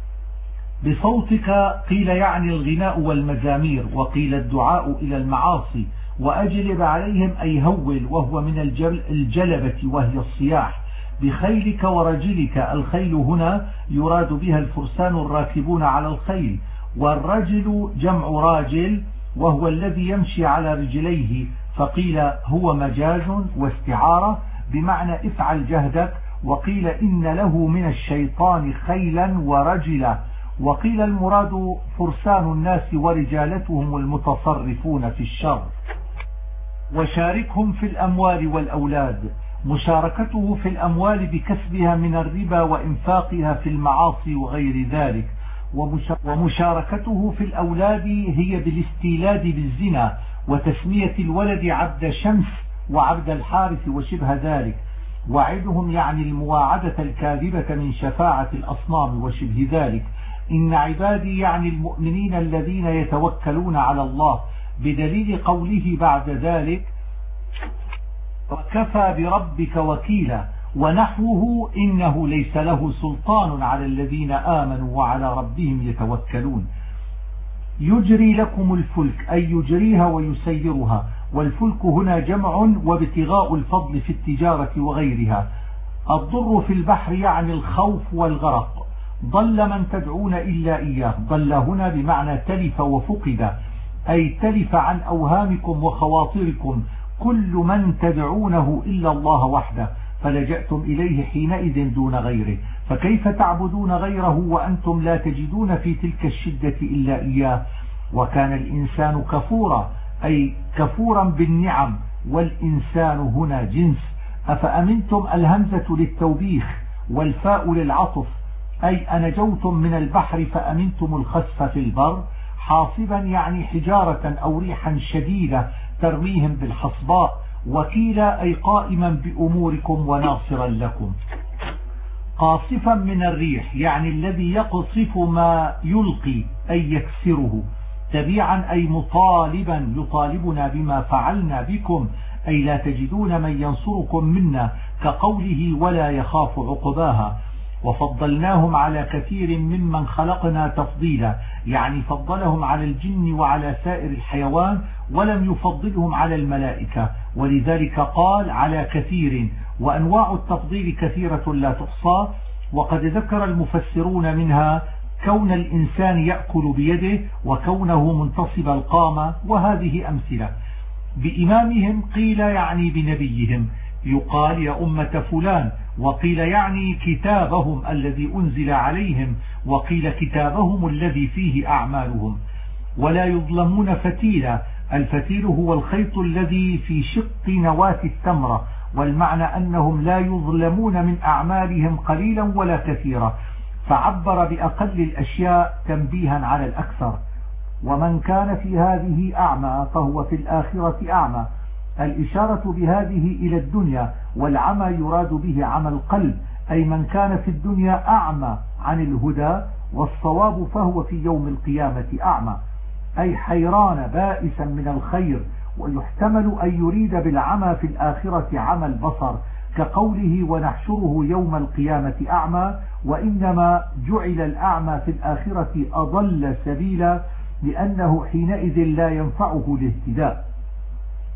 بصوتك قيل يعني الغناء والمزامير، وقيل الدعاء إلى المعاصي. وأجلب عليهم أي هول، وهو من الجلبة وهي الصياح. بخيلك ورجلك، الخيل هنا يراد بها الفرسان الراكبون على الخيل، والرجل جمع راجل وهو الذي يمشي على رجليه، فقيل هو مجاز واستعارة بمعنى افعل جهدك. وقيل إن له من الشيطان خيلا ورجلا. وقيل المراد فرسان الناس ورجالتهم المتصرفون في الشر. وشاركهم في الأموال والأولاد. مشاركته في الأموال بكسبها من الربا وإنفاقها في المعاصي وغير ذلك. ومشاركته في الأولاد هي بالاستيلاد بالزنا، وتسمية الولد عبد شمس وعبد الحارث وشبه ذلك. وعدهم يعني المواعدة الكاذبة من شفاعة الأصنام وشبه ذلك. إن عبادي يعني المؤمنين الذين يتوكلون على الله، بدليل قوله بعد ذلك وكفى بربك وكيلا. ونحوه إنه ليس له سلطان على الذين آمنوا وعلى ربهم يتوكلون. يجري لكم الفلك أي يجريها ويسيرها. والفلك هنا جمع، وابتغاء الفضل في التجارة وغيرها. الضر في البحر يعني الخوف والغرق. ضل من تدعون إلا إياه. ضل هنا بمعنى تلف وفقد، أي تلف عن أوهامكم وخواطركم كل من تدعونه إلا الله وحده، فلجأتم إليه حينئذ دون غيره. فكيف تعبدون غيره وأنتم لا تجدون في تلك الشدة إلا إياه؟ وكان الإنسان كفورا، أي كفورا بالنعم، والإنسان هنا جنس. أفأمنتم الهمزة للتوبيخ والفاء للعطف، أي أنجوتم من البحر فأمنتم الخسف في البر. حاصبا يعني حجارة أو ريحا شديدة ترميهم بالحصباء. وكيلا أي قائما بأموركم وناصرا لكم. قاصفا من الريح يعني الذي يقصف ما يلقي أي يكسره. تبيعا أي مطالبا يطالبنا بما فعلنا بكم، أي لا تجدون من ينصركم منا، كقوله ولا يخاف عقباها. وفضلناهم على كثير ممن خلقنا تفضيلا، يعني فضلهم على الجن وعلى سائر الحيوان، ولم يفضلهم على الملائكة، ولذلك قال على كثير. وأنواع التفضيل كثيرة لا تحصى، وقد ذكر المفسرون منها كون الإنسان يأكل بيده، وكونه منتصب القامة، وهذه أمثلة. بإمامهم قيل يعني بنبيهم، يقال يا أمة فلان، وقيل يعني كتابهم الذي أنزل عليهم، وقيل كتابهم الذي فيه أعمالهم. ولا يظلمون فتيلا. الفتيل هو الخيط الذي في شق نواة التمرة، والمعنى أنهم لا يظلمون من أعمالهم قليلا ولا كثيرا، فعبر بأقل الأشياء تنبيها على الأكثر. ومن كان في هذه أعمى فهو في الآخرة أعمى. الإشارة بهذه إلى الدنيا، والعمى يراد به عمى القلب، أي من كان في الدنيا أعمى عن الهدى والصواب فهو في يوم القيامة أعمى، أي حيران بائسا من الخير. ويحتمل أن يريد بالعمى في الآخرة عمى البصر، كقوله ونحشره يوم القيامة أعمى. وإنما جعل الأعمى في الآخرة أضل سبيلا، لأنه حينئذ لا ينفعه الاهتداء.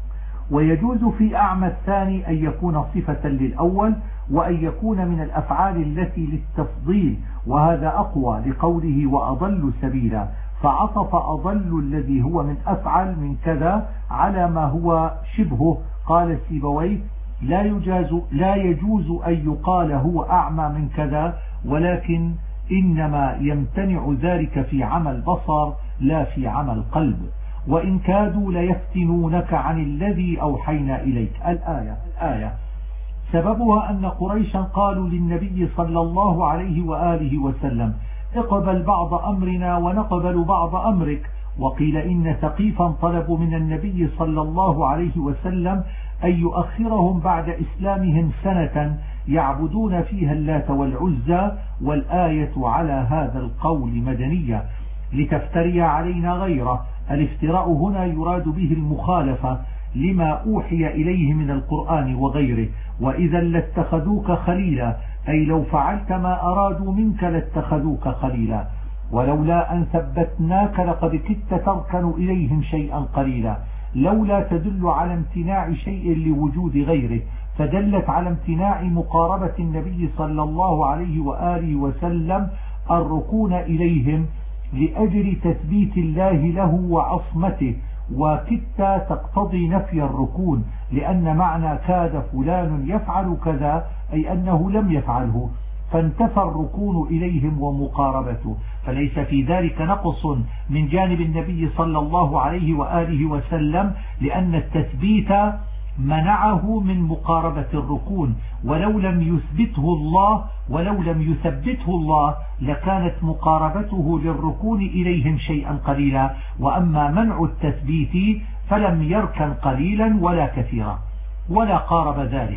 ويجوز في أعمى الثاني أن يكون صفة للأول وأن يكون من الأفعال التي للتفضيل، وهذا أقوى لقوله وأضل سبيلا، فعطف أضل الذي هو من أفعل من كذا على ما هو شبهه. قال سيبويه لا يجوز أن يقال هو أعمى من كذا، ولكن إنما يمتنع ذلك في عمى البصر لا في عمى القلب. وإن كادوا ليفتنونك عن الذي أوحينا إليك. الآية سببها أن قريشا قالوا للنبي صلى الله عليه وآله وسلم اقبل بعض أمرنا ونقبل بعض أمرك. وقيل إن ثقيفا طلبوا من النبي صلى الله عليه وسلم أن يؤخرهم بعد إسلامهم سنة يعبدون فيها اللات والعزى، والآية على هذا القول مدنية لتفتري علينا غيره. الافتراء هنا يراد به المخالفة لما أوحي إليه من القرآن وغيره. وإذا لاتخذوك خليلا، أي لو فعلت ما أرادوا منك لاتخذوك خليلا، ولولا أن ثبتناك لقد كدت تركن إليهم شيئا قليلا. لولا تدل على امتناع شيء لوجود غيره، فدلت على امتناع مقاربة النبي صلى الله عليه وآله وسلم الركون إليهم لأجل تثبيت الله له وعصمته. وكدت تقتضي نفي الركون، لأن معنى كاد فلان يفعل كذا أي أنه لم يفعله، فانتفى الركون إليهم ومقاربته، فليس في ذلك نقص من جانب النبي صلى الله عليه وآله وسلم، لأن التثبيت منعه من مقاربة الركون، ولو لم يثبته الله لكانت مقاربته للركون إليهم شيئا قليلا. وأما منع التثبيت فلم يركن قليلا ولا كثيرا ولا قارب ذلك.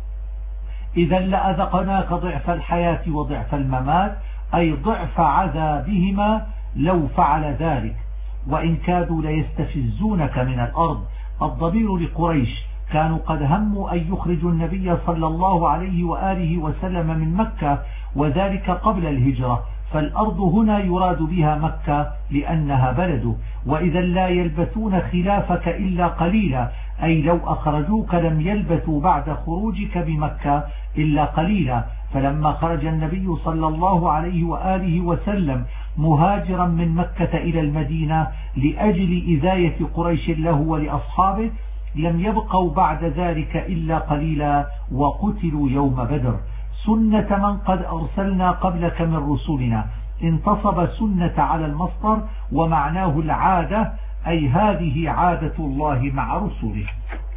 إذا لأذقناك ضعف الحياة وضعف الممات، أي ضعف عذابهما لو فعل ذلك. وإن كادوا ليستفزونك من الأرض. الضمير لقريش، كانوا قد هموا أن يخرجوا النبي صلى الله عليه وآله وسلم من مكة، وذلك قبل الهجرة، فالأرض هنا يراد بها مكة لأنها بلده. وإذا لا يلبثون خلافك إلا قليلا، أي لو أخرجوك لم يلبثوا بعد خروجك بمكة إلا قليلا. فلما خرج النبي صلى الله عليه وآله وسلم مهاجرا من مكة إلى المدينة لأجل إذاية قريش له ولأصحابه، لم يبقوا بعد ذلك إلا قليلا وقتلوا يوم بدر. سنة من قد أرسلنا قبلك من رسلنا، انتصب سنة على المصدر، ومعناه العادة، أي هذه عادة الله مع رسله.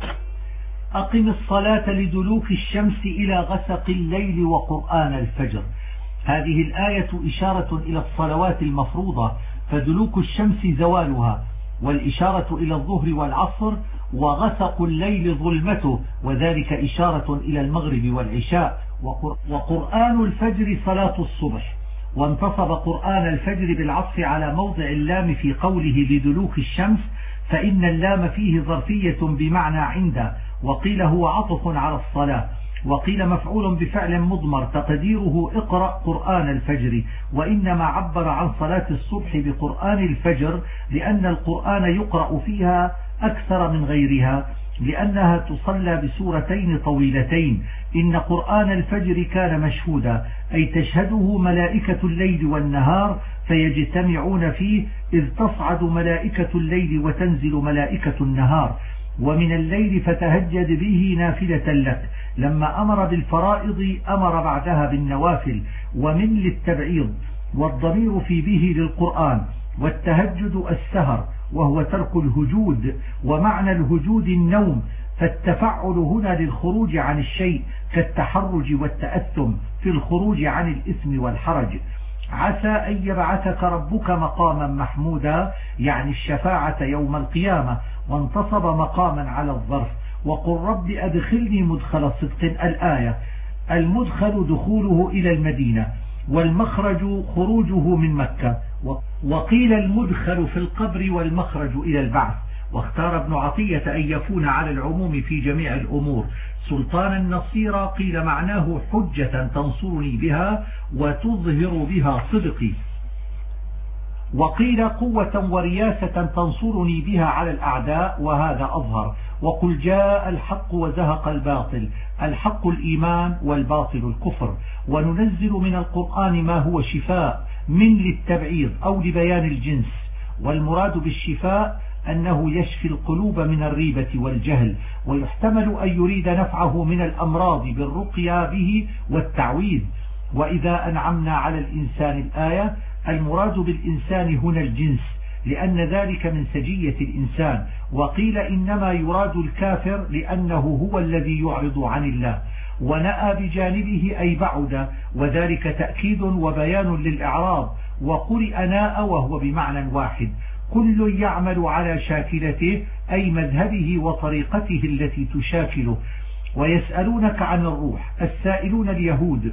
أقم الصلاة لدلوك الشمس إلى غسق الليل وقرآن الفجر. هذه الآية إشارة إلى الصلوات المفروضة، فدلوك الشمس زوالها، والإشارة إلى الظهر والعصر، وغسق الليل ظلمته، وذلك إشارة إلى المغرب والعشاء. وقرآن الفجر صلاة الصبح. وانتصب قرآن الفجر بالعطف على موضع اللام في قوله لدلوك الشمس، فإن اللام فيه ظرفية بمعنى عند، وقيل هو عطف على الصلاة، وقيل مفعول بفعل مضمر تقديره اقرأ قرآن الفجر. وإنما عبر عن صلاة الصبح بقرآن الفجر لأن القرآن يقرأ فيها أكثر من غيرها، لأنها تصلى بسورتين طويلتين. إن قرآن الفجر كان مشهودا، أي تشهده ملائكة الليل والنهار فيجتمعون فيه، إذ تصعد ملائكة الليل وتنزل ملائكة النهار. ومن الليل فتهجد به نافلة لك. لما أمر بالفرائض أمر بعدها بالنوافل، ومن للتبعيض، والضمير في به للقرآن. والتهجد السهر وهو ترك الهجود، ومعنى الهجود النوم، فالتفعل هنا للخروج عن الشيء كالتحرج والتأثم في الخروج عن الإثم والحرج. عسى أن يبعثك ربك مقاما محمودا، يعني الشفاعة يوم القيامة، وانتصب مقاما على الظرف. وقل رب أدخلني مدخل صدق. الآية المدخل دخوله إلى المدينة، والمخرج خروجه من مكة. وقيل المدخل في القبر والمخرج إلى البعث. واختار ابن عطية أن يكون على العموم في جميع الأمور. سلطانا نصيرا قيل معناه حجة تنصرني بها وتظهر بها صدقي. وقيل قوة ورياسة تنصرني بها على الأعداء، وهذا أظهر. وقل جاء الحق وزهق الباطل، الحق الإيمان والباطل الكفر. وننزل من القرآن ما هو شفاء، من للتبعيض أو لبيان الجنس، والمراد بالشفاء أنه يشفي القلوب من الريبة والجهل، ويحتمل أن يريد نفعه من الأمراض بالرقية به والتعويذ. وإذا أنعمنا على الإنسان الآية، المراد بالإنسان هنا الجنس، لأن ذلك من سجية الإنسان. وقيل إنما يراد الكافر لأنه هو الذي يعرض عن الله. ونأى بجانبه أي بعد، وذلك تأكيد وبيان للإعراض. وقرئ ناء وهو بمعنى واحد. كل يعمل على شاكلته أي مذهبه وطريقته التي تشاكله. ويسألونك عن الروح، السائلون اليهود،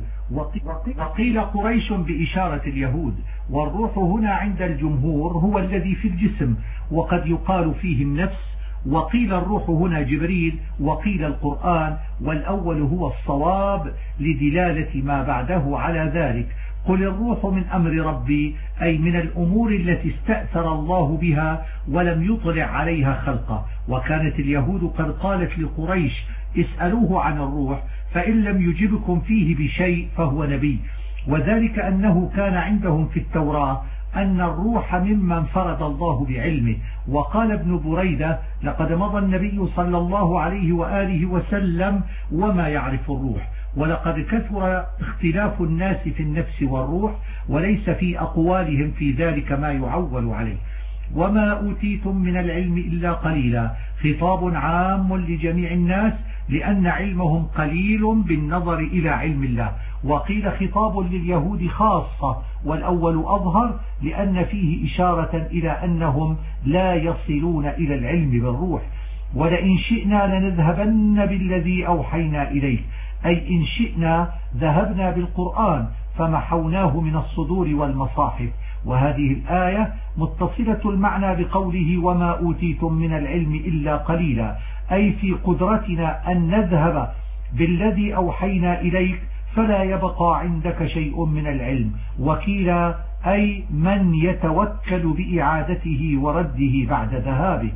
وقيل قريش بإشارة اليهود. والروح هنا عند الجمهور هو الذي في الجسم، وقد يقال فيه النفس. وقيل الروح هنا جبريل، وقيل القرآن، والأول هو الصواب لدلالة ما بعده على ذلك. قل الروح من أمر ربي، أي من الأمور التي استأثر الله بها ولم يطلع عليها خلقه. وكانت اليهود قد قالت لقريش اسألوه عن الروح، فإن لم يجبكم فيه بشيء فهو نبي. وذلك أنه كان عندهم في التوراة أن الروح ممن فرض الله بعلمه. وقال ابن بريدة لقد مضى النبي صلى الله عليه وآله وسلم وما يعرف الروح، ولقد كثر اختلاف الناس في النفس والروح، وليس في أقوالهم في ذلك ما يعول عليه. وما أوتيتم من العلم إلا قليلا، خطاب عام لجميع الناس لأن علمهم قليل بالنظر إلى علم الله. وقيل خطاب لليهود خاصة، والأول أظهر لأن فيه إشارة إلى أنهم لا يصلون إلى العلم بالروح. ولئن شئنا لنذهبن بالذي أوحينا إليك، أي إن شئنا ذهبنا بالقرآن فمحوناه من الصدور والمصاحف. وهذه الآية متصلة المعنى بقوله وما أوتيتم من العلم إلا قليلا، أي في قدرتنا أن نذهب بالذي أوحينا إليك فلا يبقى عندك شيء من العلم. وكيلا أي من يتوكل بإعادته ورده بعد ذهابه.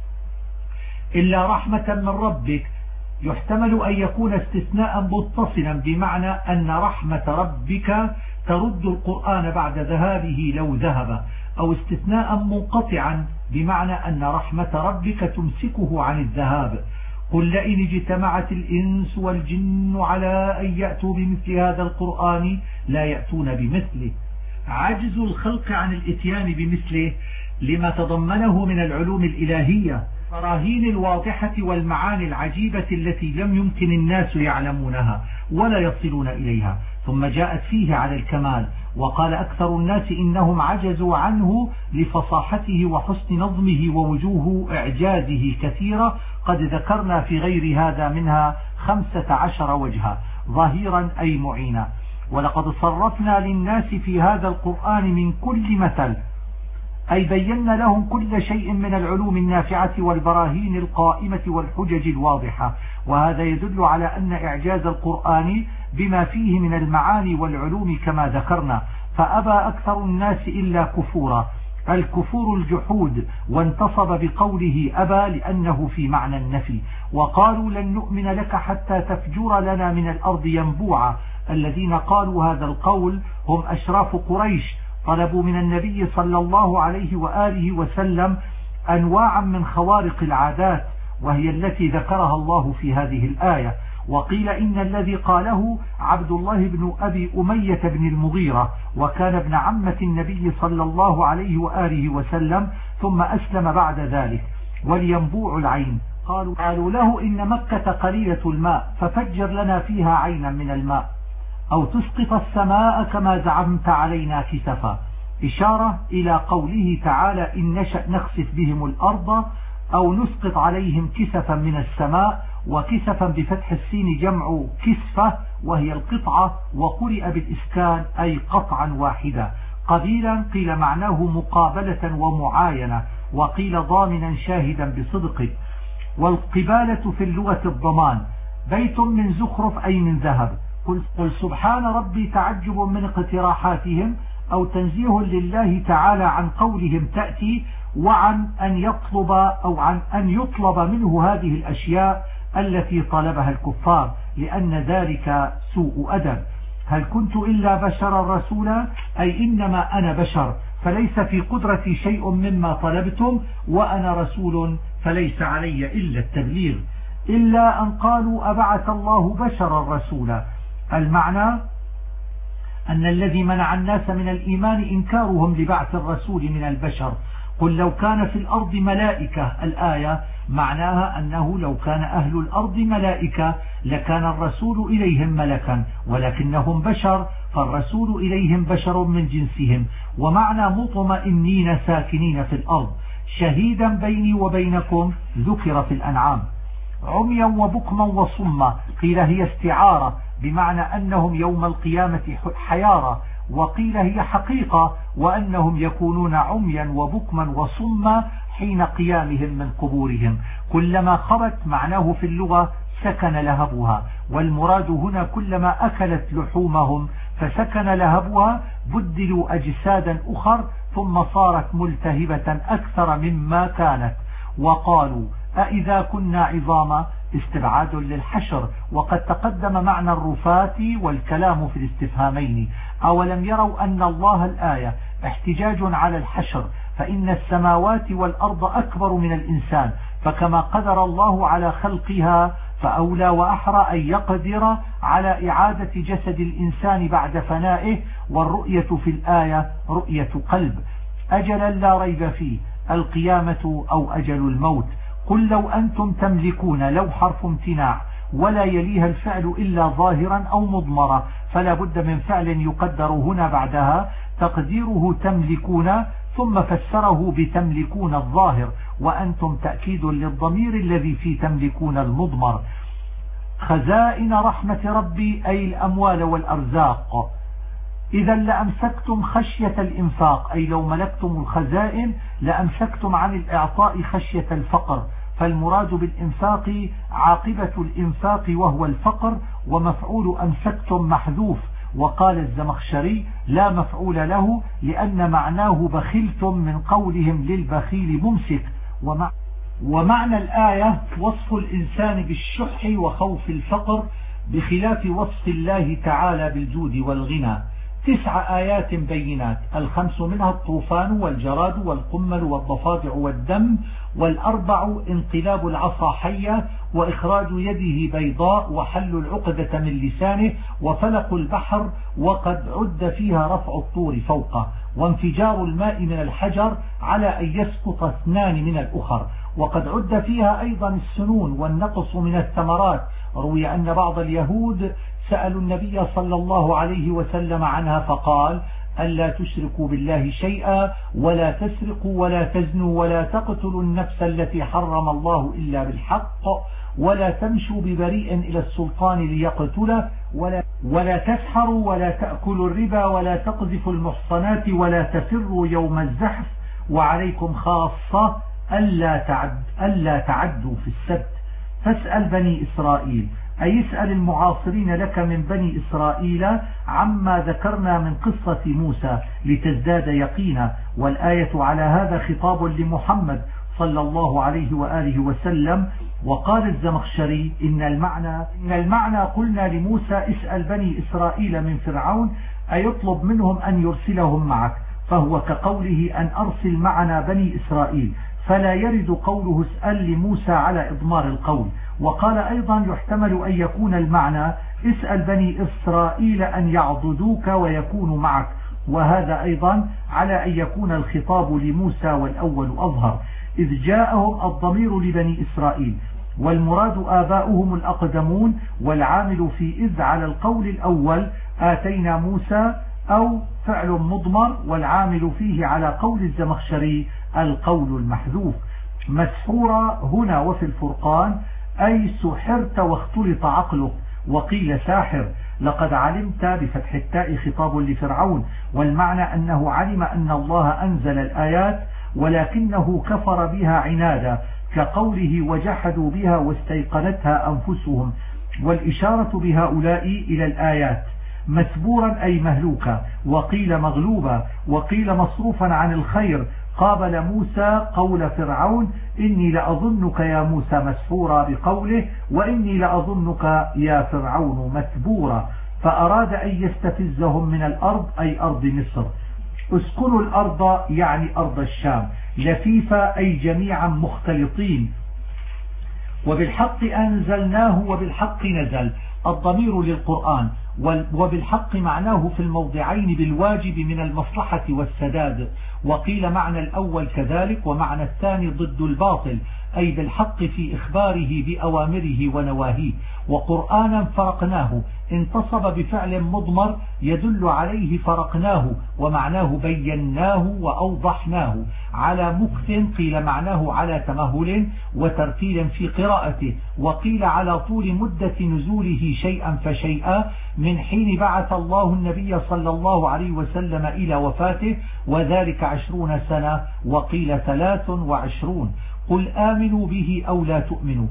إلا رحمة من ربك يحتمل أن يكون استثناء متصلا، بمعنى أن رحمة ربك ترد القرآن بعد ذهابه لو ذهب، أو استثناء منقطعا بمعنى أن رحمة ربك تمسكه عن الذهاب. قل لئن اجتمعت الإنس والجن على أن يأتوا بمثل هذا القرآن لا يأتون بمثله. عجز الخلق عن الإتيان بمثله لما تضمنه من العلوم الإلهية، البراهين الواضحة والمعاني العجيبة التي لم يمكن الناس يعلمونها ولا يصلون إليها، ثم جاءت فيه على الكمال. وقال أكثر الناس إنهم عجزوا عنه لفصاحته وحسن نظمه ووجوه إعجازه كثيرة، قد ذكرنا في غير هذا منها 15 وجها، ظهيرا أي معينا. ولقد صرفنا للناس في هذا القرآن من كل مثل، أي بينا لهم كل شيء من العلوم النافعة والبراهين القائمة والحجج الواضحة. وهذا يدل على أن إعجاز القرآن بما فيه من المعاني والعلوم كما ذكرنا. فأبى أكثر الناس إلا كفورا، الكفور الجحود، وانتصب بقوله أبى لأنه في معنى النفي. وقالوا لن نؤمن لك حتى تفجر لنا من الأرض ينبوعا. الذين قالوا هذا القول هم أشراف قريش، طلبوا من النبي صلى الله عليه وآله وسلم أنواعا من خوارق العادات، وهي التي ذكرها الله في هذه الآية. وقيل إن الذي قاله عبد الله بن أبي أمية بن المغيرة، وكان ابن عمة النبي صلى الله عليه وآله وسلم، ثم أسلم بعد ذلك. والينبوع العين، قالوا له إن مكة قليلة الماء ففجر لنا فيها عينا من الماء، أو تسقط السماء كما زعمت علينا كسفا، إشارة إلى قوله تعالى إن نشأ نخسف بهم الأرض أو نسقط عليهم كسفا من السماء. وكسفا بفتح السين جمع كسفة وهي القطعة، وقرئ بالإسكان أي قطعا واحدا. قبيلا قيل معناه مقابلة ومعاينة، وقيل ضامنا شاهدا بصدقه. والقبالة في اللغة الضمان. بيت من زخرف أي من ذهب. قل سبحان ربي تعجب من اقتراحاتهم، أو تنزيه لله تعالى عن قولهم تأتي، وعن أن يطلب أو عن أن يطلب منه هذه الأشياء التي طلبها الكفار، لأن ذلك سوء أدب. هل كنت إلا بشرا رسولا، أي إنما أنا بشر فليس في قدرتي شيء مما طلبتم، وأنا رسول فليس علي إلا التبليغ. إلا أن قالوا أبعث الله بشرا رسولا. المعنى أن الذي منع الناس من الإيمان إنكارهم لبعث الرسول من البشر. قل لو كان في الأرض ملائكة، الآية معناها أنه لو كان أهل الأرض ملائكة لكان الرسول إليهم ملكا، ولكنهم بشر فالرسول إليهم بشر من جنسهم. ومعنى مطمئنين ساكنين في الأرض، شهيدا بيني وبينكم ذكر في الأنعام. عميا وبكما وصما، قيل هي استعارة بمعنى أنهم يوم القيامة حيارى، وقيل هي حقيقة وأنهم يكونون عميا وبكما وصما حين قيامهم من قبورهم. كلما خبت معناه في اللغة سكن لهبها، والمراد هنا كلما أكلت لحومهم فسكن لهبها بدلوا أجسادا أخر ثم صارت ملتهبة أكثر مما كانت. وقالوا أإذا كنا عظاما، استبعاد للحشر، وقد تقدم معنى الرفات والكلام في الاستفهامين. أولم يروا أن الله، الآية احتجاج على الحشر، فإن السماوات والأرض أكبر من الإنسان، فكما قدر الله على خلقها فأولى وأحرى أن يقدر على إعادة جسد الإنسان بعد فنائه. والرؤية في الآية رؤية قلب. أجلا لا ريب فيه، القيامة أو أجل الموت. قل لو أنتم تملكون، لو حرف امتناع ولا يليها الفعل إلا ظاهرا أو مضمرا، فلا بد من فعل يقدر هنا بعدها تقديره تملكون، ثم فسره بتملكون الظاهر، وأنتم تأكيد للضمير الذي في تملكون المضمر. خزائن رحمة ربي أي الأموال والأرزاق. إذا لأمسكتم خشية الإنفاق، أي لو ملكتم الخزائن لأمسكتم عن الإعطاء خشية الفقر، فالمراد بالإنفاق عاقبة الإنفاق وهو الفقر، ومفعول أمسكتم محذوف. وقال الزمخشري لا مفعول له لأن معناه بخلتم من قولهم للبخيل ممسك. ومعنى الآية وصف الإنسان بالشح وخوف الفقر بخلاف وصف الله تعالى بالجود والغنى. 9 آيات بينات، 5 منها الطوفان والجراد والقمل والضفادع والدم، 4 انقلاب العصا حية وإخراج يده بيضاء وحل العقدة من لسانه وفلق البحر، وقد عد فيها رفع الطور فوقه، وانفجار الماء من الحجر على أن يسقط 2 من الأخر، وقد عد فيها أيضا السنون والنقص من الثمرات. روي أن بعض اليهود سألوا النبي صلى الله عليه وسلم عنها فقال ألا تشركوا بالله شيئا ولا تسرقوا ولا تزنوا ولا تقتلوا النفس التي حرم الله إلا بالحق ولا تمشوا ببريء إلى السلطان ليقتله ولا تسحروا ولا تأكلوا الربا ولا تقذفوا المحصنات ولا تفروا يوم الزحف، وعليكم خاصة ألا تعدوا في السبت. فاسأل بني إسرائيل، أي اسأل المعاصرين لك من بني إسرائيل عما ذكرنا من قصة موسى لتزداد يقينا. والآية على هذا خطاب لمحمد صلى الله عليه وآله وسلم. وقال الزمخشري إن المعنى قلنا لموسى اسأل بني إسرائيل من فرعون، أي يطلب منهم أن يرسلهم معك، فهو كقوله أن أرسل معنا بني إسرائيل، فلا يرد قوله اسأل لموسى على إضمار القول. وقال أيضا يحتمل أن يكون المعنى اسأل بني إسرائيل أن يعضدوك ويكونوا معك، وهذا أيضا على أن يكون الخطاب لموسى والأول أظهر، إذ جاءهم الضمير لبني إسرائيل، والمراد آباؤهم الأقدمون، والعامل في إذ على القول الأول آتينا موسى أو فعل مضمر، والعامل فيه على قول الزمخشري القول المحذوف. مسحورة هنا وفي الفرقان أي سحرت واختلط عقلك، وقيل ساحر. لقد علمت بفتح التاء خطاب لفرعون، والمعنى أنه علم أن الله أنزل الآيات ولكنه كفر بها عنادا، كقوله وجحدوا بها واستيقنتها أنفسهم، والإشارة بهؤلاء إلى الآيات. مسبورا أي مهلوكا، وقيل مغلوبا، وقيل مصروفا عن الخير. قابل موسى قول فرعون إني لأظنك يا موسى مسحورا بقوله وإني لأظنك يا فرعون مثبورا، فأراد أن يستفزهم من الأرض أي أرض مصر. اسكنوا الأرض يعني أرض الشام، لفيفا أي جميعا مختلطين. وبالحق أنزلناه وبالحق نزل، الضمير للقرآن، وبالحق معناه في الموضعين بالواجب من المصلحة والسداد. وقيل معنى الأول كذلك، ومعنى الثاني ضد الباطل، أي بالحق في إخباره بأوامره ونواهيه. وقرآنا فرقناه انتصب بفعل مضمر يدل عليه فرقناه، ومعناه بيناه وأوضحناه. على مكث قيل معناه على تمهل وترتيل في قراءته، وقيل على طول مدة نزوله شيئا فشيئا من حين بعث الله النبي صلى الله عليه وسلم إلى وفاته، وذلك 20 سنة، وقيل 23. قل آمنوا به أو لا تؤمنوا،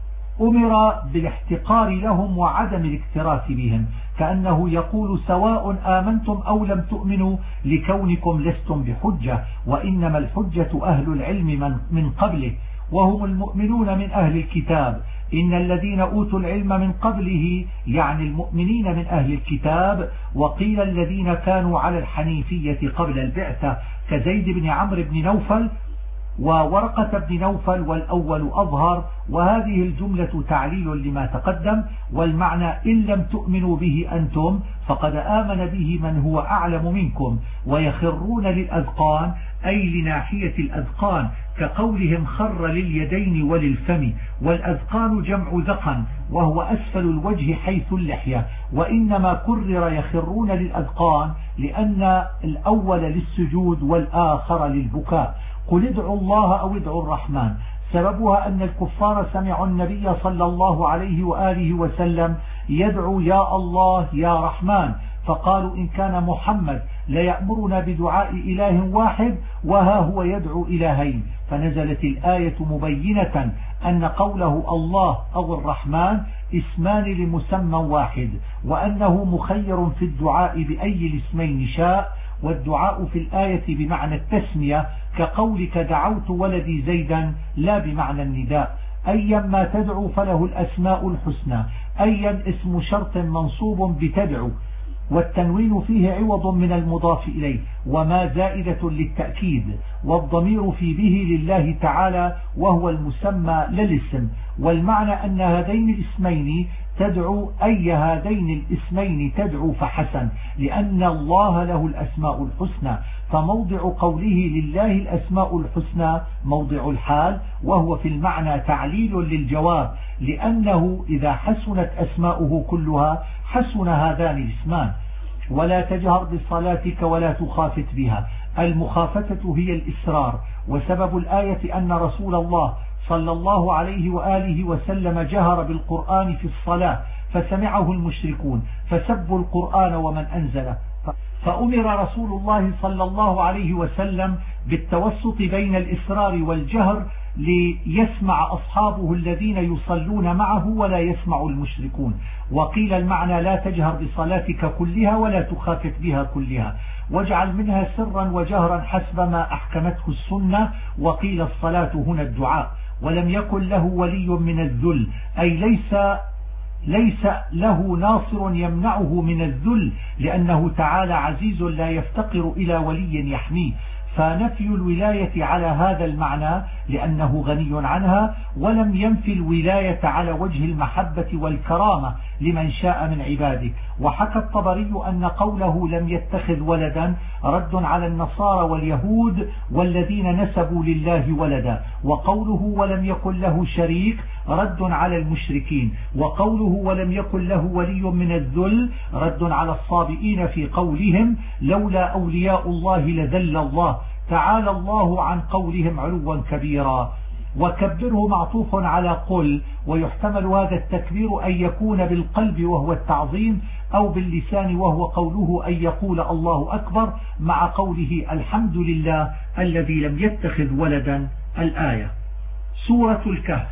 أمر بالاحتقار لهم وعدم الاكتراث بهم، كأنه يقول سواء آمنتم أو لم تؤمنوا لكونكم لستم بحجة، وإنما الحجة أهل العلم من قبله، وهم المؤمنون من أهل الكتاب. إن الذين أوتوا العلم من قبله يعني المؤمنين من أهل الكتاب. وقيل الذين كانوا على الحنيفية قبل البعثة كزيد بن عمرو بن نوفل وورقة بن نوفل، والأول أظهر. وهذه الجملة تعليل لما تقدم، والمعنى إن لم تؤمنوا به أنتم فقد آمن به من هو أعلم منكم. ويخرون للأذقان أي لناحية الأذقان، كقولهم خر لليدين وللفم، والأذقان جمع ذقن وهو أسفل الوجه حيث اللحية. وإنما كرر يخرون للأذقان لأن الأول للسجود والآخر للبكاء. قل ادعوا الله أو ادعوا الرحمن، سببها أن الكفار سمعوا النبي صلى الله عليه وآله وسلم يدعو يا الله يا رحمن، فقالوا إن كان محمد ليأمرنا بدعاء إله واحد وها هو يدعو إلهين، فنزلت الآية مبينة أن قوله الله أو الرحمن اسمان لمسمى واحد، وأنه مخير في الدعاء بأي الاسمين شاء. والدعاء في الآية بمعنى التسمية، كقولك دعوت ولدي زيدا، لا بمعنى النداء. أيا ما تدعو فله الأسماء الحسنى، أيا اسم شرط منصوب بتدعو، والتنوين فيه عوض من المضاف إليه، وما زائدة للتأكيد، والضمير في به لله تعالى وهو المسمى للاسم. والمعنى أن هذين الاسمين تدعو، أي هذين الاسمين تدعو فحسن، لأن الله له الأسماء الحسنى. فموضع قوله لله الأسماء الحسنى موضع الحال، وهو في المعنى تعليل للجواب، لأنه إذا حسنت أسماؤه كلها حسن هذان الاسمان. ولا تجهر بصلاتك ولا تخافت بها، المخافتة هي الإسرار. وسبب الآية أن رسول الله صلى الله عليه وآله وسلم جهر بالقرآن في الصلاة فسمعه المشركون فسبوا القرآن ومن أنزله، فأمر رسول الله صلى الله عليه وسلم بالتوسط بين الإسرار والجهر ليسمع أصحابه الذين يصلون معه ولا يسمع المشركون. وقيل المعنى لا تجهر بصلاتك كلها ولا تخافت بها كلها، واجعل منها سرا وجهرا حسب ما أحكمته السنة. وقيل الصلاة هنا الدعاء. ولم يكن له ولي من الذل، أي ليس له ناصر يمنعه من الذل، لأنه تعالى عزيز لا يفتقر إلى ولي يحميه. فنفي الولاية على هذا المعنى لأنه غني عنها، ولم ينفي الولاية على وجه المحبة والكرامة لمن شاء من عباده. وحكى الطبري أن قوله لم يتخذ ولدا رد على النصارى واليهود والذين نسبوا لله ولدا، وقوله ولم يكن له شريك رد على المشركين، وقوله ولم يكن له ولي من الذل رد على الصابئين في قولهم لولا أولياء الله لذل الله، تعالى الله عن قولهم علوا كبيرا. وكبره معطوف على قل، ويحتمل هذا التكبير أن يكون بالقلب وهو التعظيم، أو باللسان وهو قوله أن يقول الله أكبر، مع قوله الحمد لله الذي لم يتخذ ولدا. الآية. سورة الكهف.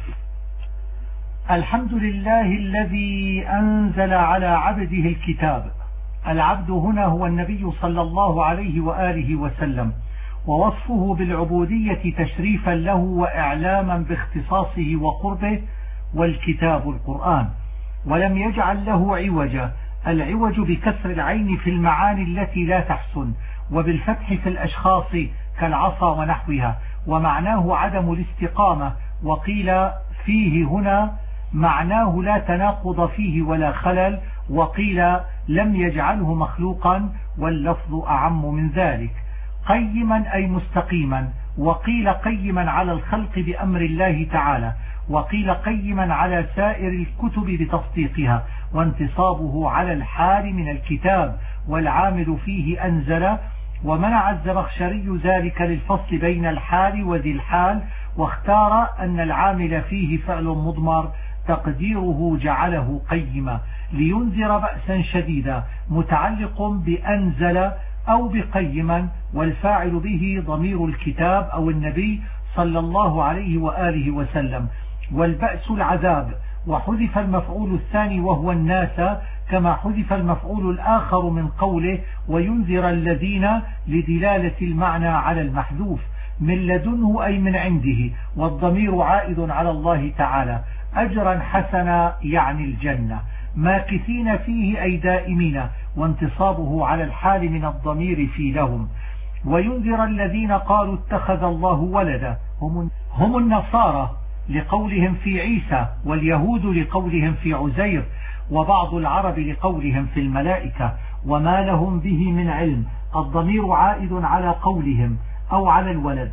الحمد لله الذي أنزل على عبده الكتاب. العبد هنا هو النبي صلى الله عليه وآله وسلم، ووصفه بالعبودية تشريفا له وإعلاما باختصاصه وقربه، والكتاب القرآن. ولم يجعل له عوجا، العوج بكسر العين في المعاني التي لا تحسن، وبالفتح في الأشخاص كالعصا ونحوها، ومعناه عدم الاستقامة. وقيل فيه هنا معناه لا تناقض فيه ولا خلل، وقيل لم يجعله مخلوقا، واللفظ أعم من ذلك. قيما أي مستقيما، وقيل قيما على الخلق بأمر الله تعالى، وقيل قيما على سائر الكتب بتصديقها، وانتصابه على الحال من الكتاب، والعامل فيه أنزل. ومنع الزمخشري ذلك للفصل بين الحال وذي الحال، واختار أن العامل فيه فعل مضمر تقديره جعله قيما، لينذر بأسا شديدا، متعلق بأنزل أو بقيما، والفاعل به ضمير الكتاب أو النبي صلى الله عليه وآله وسلم. والبأس العذاب، وحذف المفعول الثاني وهو الناس، كما حذف المفعول الآخر من قوله وينذر الذين لدلالة المعنى على المحذوف. من لدنه أي من عنده، والضمير عائد على الله تعالى. أجرا حسنا يعني الجنة، ماكثين فيه أي دائمين، وانتصابه على الحال من الضمير في لهم. وينذر الذين قالوا اتخذ الله ولدا، هم النصارى لقولهم في عيسى، واليهود لقولهم في عزير، وبعض العرب لقولهم في الملائكة، وما لهم به من علم. الضمير عائد على قولهم أو على الولد.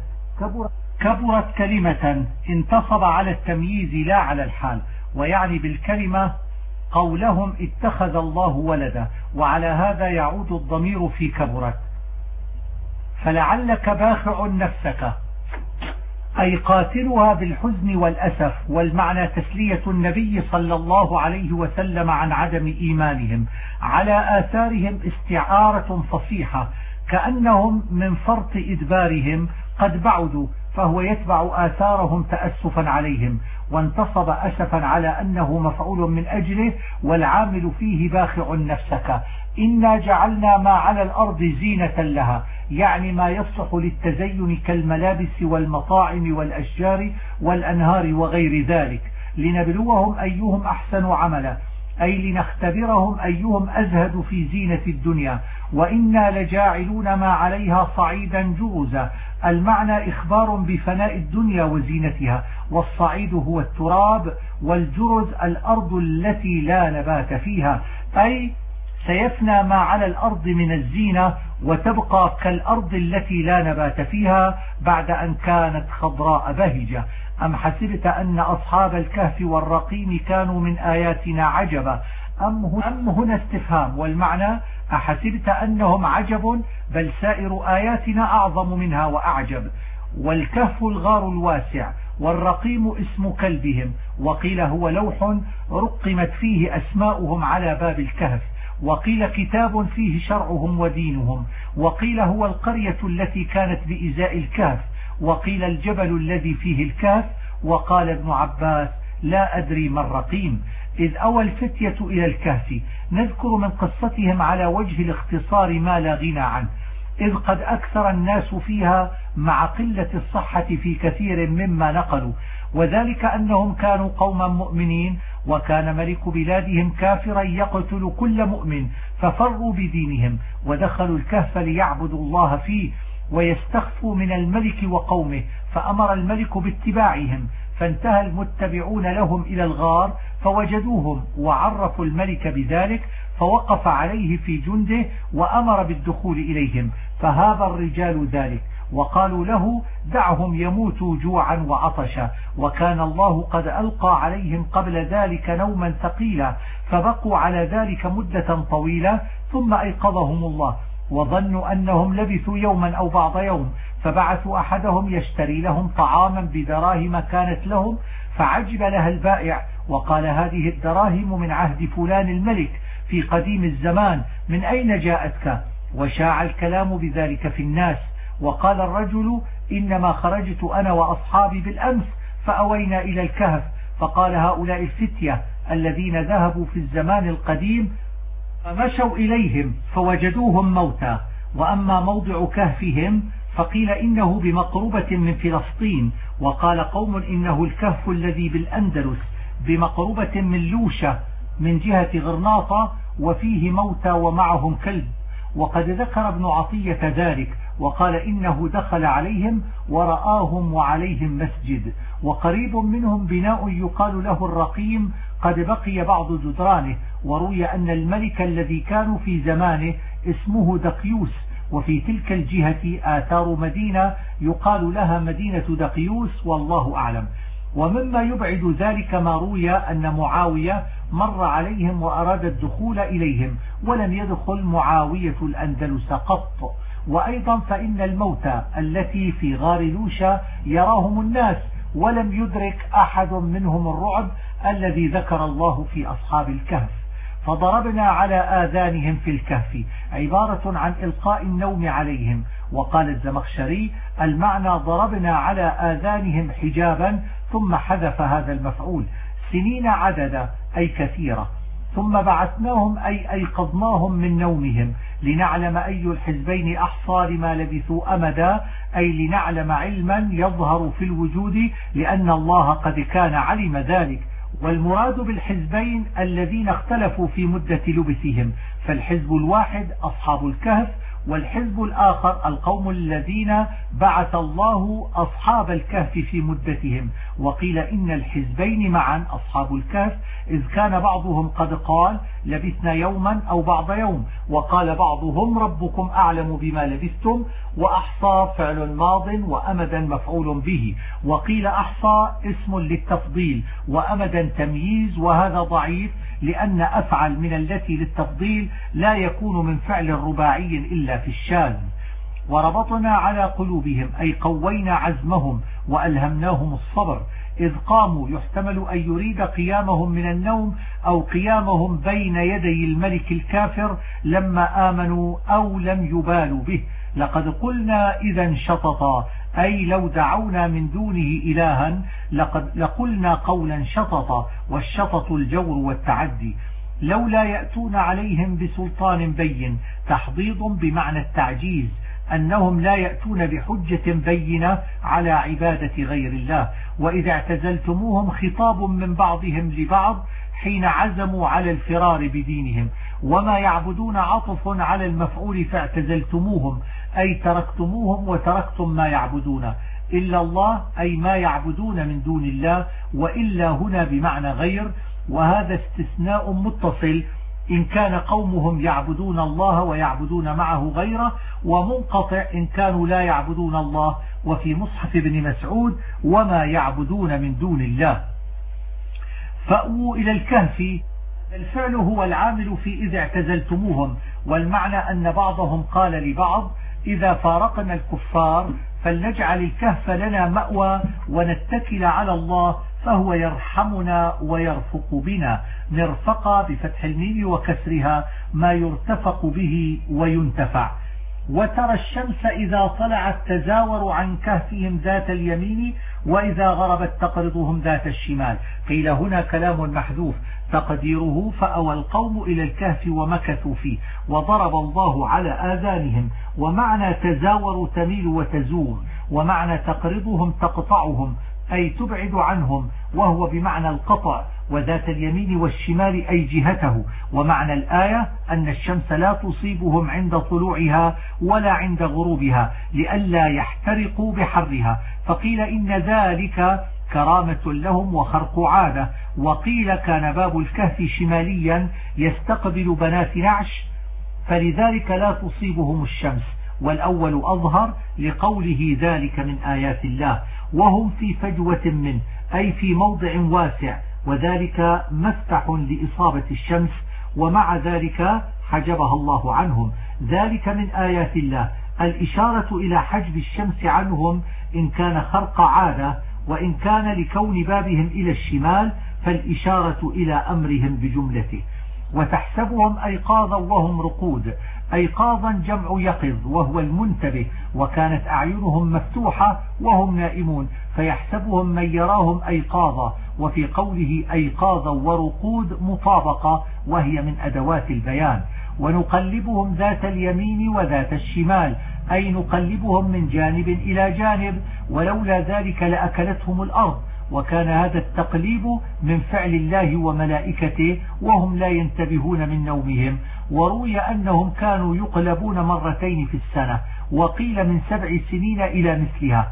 كبرت كلمة انتصب على التمييز لا على الحال، ويعني بالكلمة قولهم اتخذ الله ولدا، وعلى هذا يعود الضمير في كبرت. فلعلك باخع نفسك أي قاتلها بالحزن والأسف، والمعنى تسلية النبي صلى الله عليه وسلم عن عدم إيمانهم. على آثارهم استعارة فصيحة، كأنهم من فرط إدبارهم قد بعدوا، فهو يتبع آثارهم تأسفا عليهم. وانتصب أسفا على أنه مفعول من أجله، والعامل فيه باخع نفسك. إنا جعلنا ما على الأرض زينة لها، يعني ما يصلح للتزين كالملابس والمطاعم والأشجار والأنهار وغير ذلك، لنبلوهم أيهم أحسن عملا، أي لنختبرهم أيهم أزهد في زينة الدنيا. وإنا لجاعلون ما عليها صعيدا جرزا، المعنى إخبار بفناء الدنيا وزينتها، والصعيد هو التراب، والجرز الأرض التي لا نبات فيها، أي سيفنى ما على الأرض من الزينة، وتبقى كالأرض التي لا نبات فيها بعد أن كانت خضراء بهجة. أم حسبت أن أصحاب الكهف والرقيم كانوا من آياتنا عجبا، أم هنا استفهام، والمعنى أحسبت أنهم عجب، بل سائر آياتنا أعظم منها وأعجب. والكهف الغار الواسع، والرقيم اسم كلبهم، وقيل هو لوح رقمت فيه أسماؤهم على باب الكهف، وقيل كتاب فيه شرعهم ودينهم، وقيل هو القرية التي كانت بإزاء الكهف، وقيل الجبل الذي فيه الكهف. وقال ابن عباس لا أدري ما الرقيم. إذ أوى الفتية إلى الكهف، نذكر من قصتهم على وجه الاختصار ما لا غنى عنه، إذ قد أكثر الناس فيها مع قلة الصحة في كثير مما نقلوا، وذلك أنهم كانوا قوما مؤمنين، وكان ملك بلادهم كافرا يقتل كل مؤمن، ففروا بدينهم ودخلوا الكهف ليعبدوا الله فيه ويستخفوا من الملك وقومه، فأمر الملك باتباعهم، فانتهى المتبعون لهم إلى الغار فوجدوهم، وعرفوا الملك بذلك، فوقف عليه في جنده وأمر بالدخول إليهم، فهاب الرجال ذلك وقالوا له دعهم يموتوا جوعا وعطشا، وكان الله قد ألقى عليهم قبل ذلك نوما ثقيلا، فبقوا على ذلك مدة طويلة، ثم أيقظهم الله، وظنوا أنهم لبثوا يوما أو بعض يوم، فبعثوا أحدهم يشتري لهم طعاما بدراهم كانت لهم، فعجب لها البائع وقال هذه الدراهم من عهد فلان الملك في قديم الزمان، من أين جاءتك؟ وشاع الكلام بذلك في الناس. وقال الرجل إنما خرجت أنا وأصحابي بالأمس فأوينا إلى الكهف، فقال هؤلاء الفتية الذين ذهبوا في الزمان القديم فمشوا إليهم فوجدوهم موتى. وأما موضع كهفهم فقيل إنه بمقربة من فلسطين، وقال قوم إنه الكهف الذي بالأندلس بمقربة من لوشة من جهة غرناطة، وفيه موتى ومعهم كلب. وقد ذكر ابن عطية ذلك وقال إنه دخل عليهم ورآهم وعليهم مسجد، وقريب منهم بناء يقال له الرقيم قد بقي بعض جدرانه. وروي أن الملك الذي كانوا في زمانه اسمه دقيوس، وفي تلك الجهة آثار مدينة يقال لها مدينة دقيوس، والله أعلم. ومما يبعد ذلك ما روي أن معاوية مر عليهم وأراد الدخول إليهم ولم يدخل معاوية الأندلس قط. وأيضا فإن الموتى التي في غار لوشة يراهم الناس ولم يدرك أحد منهم الرعب الذي ذكر الله في أصحاب الكهف. فضربنا على آذانهم في الكهف عبارة عن إلقاء النوم عليهم. وقال الزمخشري المعنى ضربنا على آذانهم حجابا، ثم حذف هذا المفعول سنين عددا أي كثيرة، ثم بعثناهم أي أيقظناهم من نومهم لنعلم أي الحزبين أحصى لما لبثوا أمدا، أي لنعلم علما يظهر في الوجود لأن الله قد كان علم ذلك. والمراد بالحزبين الذين اختلفوا في مدة لبثهم، فالحزب الواحد أصحاب الكهف، والحزب الآخر القوم الذين بعث الله أصحاب الكهف في مدتهم. وقيل إن الحزبين معا أصحاب الكهف، إذ كان بعضهم قد قال لبثنا يوما أو بعض يوم، وقال بعضهم ربكم أعلم بما لبثتم. وأحصى فعل ماض وأمدا مفعول به، وقيل أحصى اسم للتفضيل وأمدا تمييز، وهذا ضعيف لأن أفعل من التي للتفضيل لا يكون من فعل رباعي إلا في الشاذ. وربطنا على قلوبهم أي قوينا عزمهم وألهمناهم الصبر، إذ قاموا يحتمل أن يريد قيامهم من النوم أو قيامهم بين يدي الملك الكافر لما آمنوا أو لم يبالوا به. لقد قلنا إذا شططا أي لو دعونا من دونه إلها لقلنا قولا شططا، والشطط الجور والتعدي. لولا يأتون عليهم بسلطان بين تحضيض بمعنى التعجيز، أنهم لا يأتون بحجة بينة على عبادة غير الله. وإذا اعتزلتموهم خطاب من بعضهم لبعض حين عزموا على الفرار بدينهم، وما يعبدون عطف على المفعول فاعتزلتموهم أي تركتموهم وتركتم ما يعبدون، إلا الله أي ما يعبدون من دون الله، وإلا هنا بمعنى غير، وهذا استثناء متصل إن كان قومهم يعبدون الله ويعبدون معه غيره، ومنقطع إن كانوا لا يعبدون الله. وفي مصحف ابن مسعود وما يعبدون من دون الله. فأووا إلى الكهف، الفعل هو العامل في إذا اعتزلتموهم، والمعنى أن بعضهم قال لبعض إذا فارقنا الكفار فلنجعل الكهف لنا مأوى ونتكل على الله فهو يرحمنا ويرفق بنا. نرفق بفتح الميم وكسرها ما يرتفق به وينتفع. وترى الشمس إذا طلعت تزاور عن كهفهم ذات اليمين وإذا غربت تقرضهم ذات الشمال. قيل هنا كلام محذوف تقديره فأوى القوم إلى الكهف ومكثوا فيه وضرب الله على آذانهم. ومعنى تزاور تميل وتزور، ومعنى تقرضهم تقطعهم أي تبعد عنهم، وهو بمعنى القطع، وذات اليمين والشمال أي جهته. ومعنى الآية أن الشمس لا تصيبهم عند طلوعها ولا عند غروبها لئلا يحترقوا بحرها. فقيل إن ذلك كرامة لهم وخرق عادة. وقيل كان باب الكهف شماليا يستقبل بنات نعش فلذلك لا تصيبهم الشمس، والأول أظهر لقوله ذلك من آيات الله. وهم في فجوة منه أي في موضع واسع، وذلك مفتح لإصابة الشمس، ومع ذلك حجبها الله عنهم. ذلك من آيات الله، الإشارة إلى حجب الشمس عنهم إن كان خرق عادة، وإن كان لكون بابهم إلى الشمال فالإشارة إلى أمرهم بجملته. وتحسبهم أيقاظا وهم رقود أيقاظا جمع يقظ وهو المنتبه، وكانت أعينهم مفتوحة وهم نائمون فيحسبهم من يراهم أيقاظا. وفي قوله أيقاظا ورقود مطابقة وهي من أدوات البيان. ونقلبهم ذات اليمين وذات الشمال، أي نقلبهم من جانب إلى جانب، ولولا ذلك لأكلتهم الأرض. وكان هذا التقليب من فعل الله وملائكته وهم لا ينتبهون من نومهم. وروي أنهم كانوا يقلبون مرتين في السنة، وقيل من 7 سنين إلى مثلها.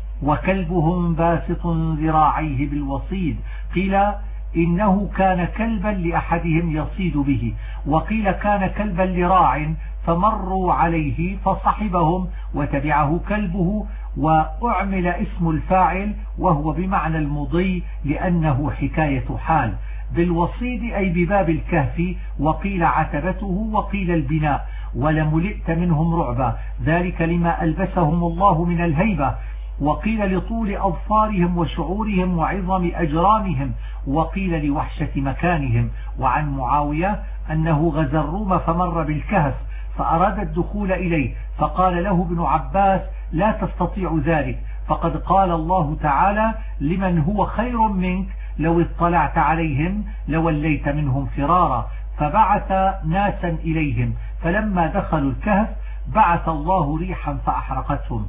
وكلبهم باسط ذراعيه بالوصيد، قيل إنه كان كلبا لأحدهم يصيد به، وقيل كان كلبا لراع فمروا عليه فصحبهم وتبعه كلبه، وأعمل اسم الفاعل وهو بمعنى المضي لأنه حكاية حال. بالوصيد أي بباب الكهف، وقيل عتبته وقيل البناء. ولملئت منهم رعبا، ذلك لما ألبسهم الله من الهيبة. وقيل لطول أظفارهم وشعورهم وعظم أجرامهم، وقيل لوحشة مكانهم. وعن معاوية أنه غزا الروم فمر بالكهف فأراد الدخول إليه، فقال له ابن عباس لا تستطيع ذلك، فقد قال الله تعالى لمن هو خير منك لو اطلعت عليهم لوليت منهم فرارا. فبعث ناسا إليهم، فلما دخلوا الكهف بعث الله ريحا فأحرقتهم.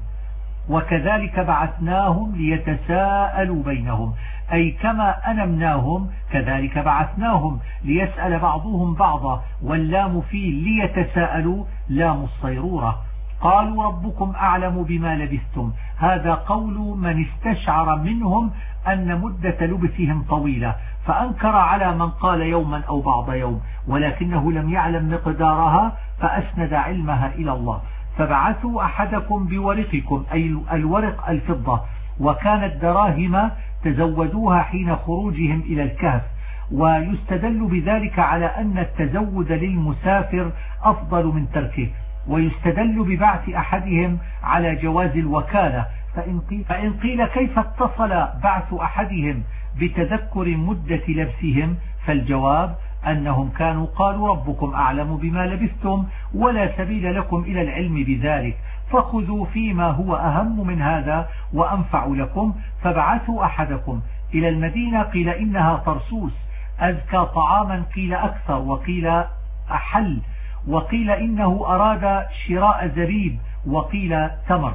وكذلك بعثناهم ليتساءلوا بينهم، أي كما أنمناهم كذلك بعثناهم ليسأل بعضهم بعضا. واللام فيه ليتساءلوا لام الصيرورة. قالوا ربكم أعلم بما لبثتم، هذا قول من استشعر منهم أن مدة لبثهم طويلة، فأنكر على من قال يوما أو بعض يوم، ولكنه لم يعلم مقدارها فأسند علمها إلى الله. فبعثوا أحدكم بورقكم، أي الورق الفضة، وكانت دراهم تزودوها حين خروجهم إلى الكهف. ويستدل بذلك على أن التزود للمسافر أفضل من تركه. ويستدل ببعث أحدهم على جواز الوكالة. فإن قيل كيف اتصل بعث أحدهم بتذكر مدة لبسهم، فالجواب أنهم كانوا قالوا ربكم أعلم بما لبثتم ولا سبيل لكم إلى العلم بذلك، فخذوا فيما هو أهم من هذا وأنفع لكم. فبعثوا أحدكم إلى المدينة، قيل إنها طرسوس أزكى طعاما، قيل أكثر، وقيل أحل، وقيل إنه أراد شراء زبيب، وقيل تمر.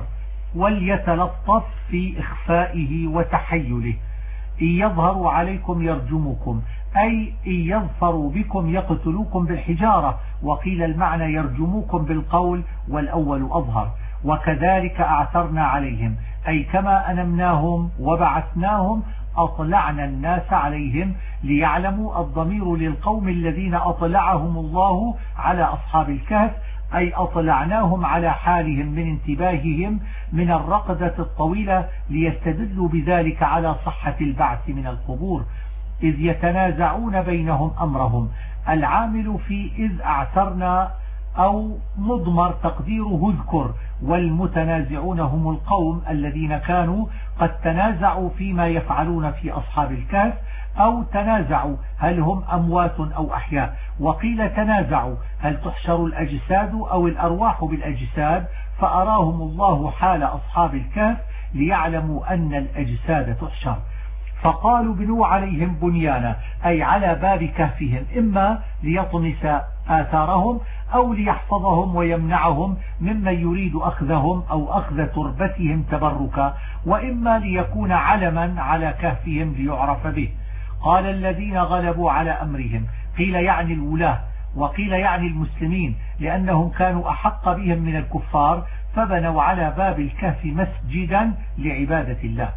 وليتلطف في إخفائه وتحيله. إن يظهروا عليكم يرجموكم، أي إن يظفروا بكم يقتلوكم بالحجارة، وقيل المعنى يرجموكم بالقول، والأول أظهر. وكذلك أعثرنا عليهم، أي كما أنمناهم وبعثناهم أطلعنا الناس عليهم ليعلموا. الضمير للقوم الذين أطلعهم الله على أصحاب الكهف، أي أطلعناهم على حالهم من انتباههم من الرقدة الطويلة، ليستدلوا بذلك على صحة البعث من القبور. إذ يتنازعون بينهم أمرهم، العامل في إذ أعثرنا أو مضمر تقديره اذكر، والمتنازعون هم القوم الذين كانوا قد تنازعوا فيما يفعلون في أصحاب الكهف، أو تنازعوا هل هم أموات أو أحياء. وقيل تنازعوا هل تحشر الأجساد أو الأرواح بالأجساد، فأراهم الله حال أصحاب الكهف ليعلموا أن الأجساد تحشر. فقالوا بنوا عليهم بنيانا، أي على باب كهفهم، إما ليطمس آثارهم أو ليحفظهم ويمنعهم ممن يريد أخذهم أو أخذ تربتهم تبركا، وإما ليكون علما على كهفهم ليعرف به. قال الذين غلبوا على أمرهم، قيل يعني الولاة، وقيل يعني المسلمين، لأنهم كانوا أحق بهم من الكفار، فبنوا على باب الكهف مسجدا لعبادة الله.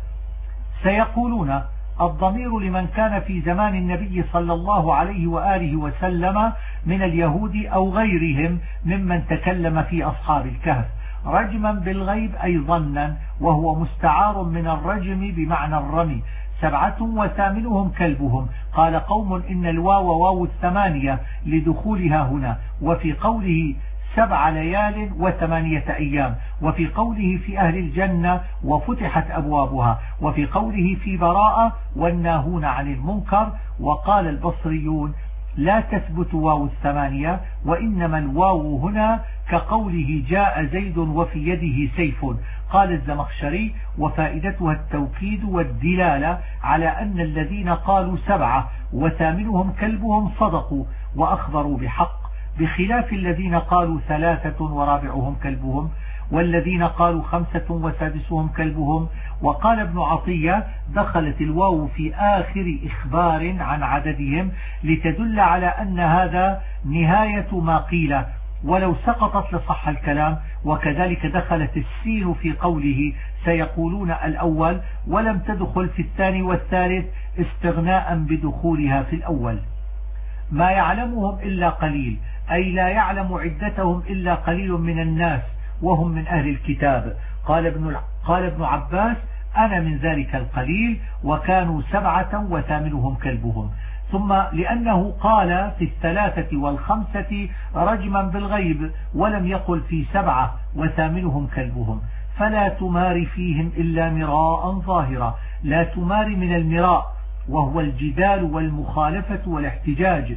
سيقولون الضمير لمن كان في زمان النبي صلى الله عليه وآله وسلم من اليهود أو غيرهم ممن تكلم في أصحاب الكهف. رجما بالغيب أي ظنا، وهو مستعار من الرجم بمعنى الرمي. 7 وثامنهم كلبهم. قال قوم إن الواو واو الثمانية لدخولها هنا، وفي قوله 7 ليال و8 أيام، وفي قوله في أهل الجنة وفتحت أبوابها، وفي قوله في براءة والناهون عن المنكر. وقال البصريون لا تثبت واو الثمانية، وإنما الواو هنا كقوله جاء زيد وفي يده سيف. قال الزمخشري: وفائدتها التوكيد والدلالة على أن الذين قالوا 7 وثامنهم كلبهم صدقوا وأخبروا بحق، بخلاف الذين قالوا 3 ورابعهم كلبهم، والذين قالوا 5 وسادسهم كلبهم. وقال ابن عطية: دخلت الواو في آخر إخبار عن عددهم لتدل على أن هذا نهاية ما قيل، ولو سقطت لصح الكلام. وكذلك دخلت السين في قوله سيقولون الأول، ولم تدخل في الثاني والثالث استغناء بدخولها في الأول. ما يعلمهم إلا قليل، أي لا يعلم عدتهم إلا قليل من الناس وهم من أهل الكتاب. قال ابن عباس: أنا من ذلك القليل، وكانوا 7 وثامنهم كلبهم. ثم لأنه قال في 3 و5 رجما بالغيب، ولم يقل في 7 وثامنهم كلبهم، فلا تمار فيهم إلا مراء ظاهرا. لا تمار من المراء، وهو الجدال والمخالفة والاحتجاج.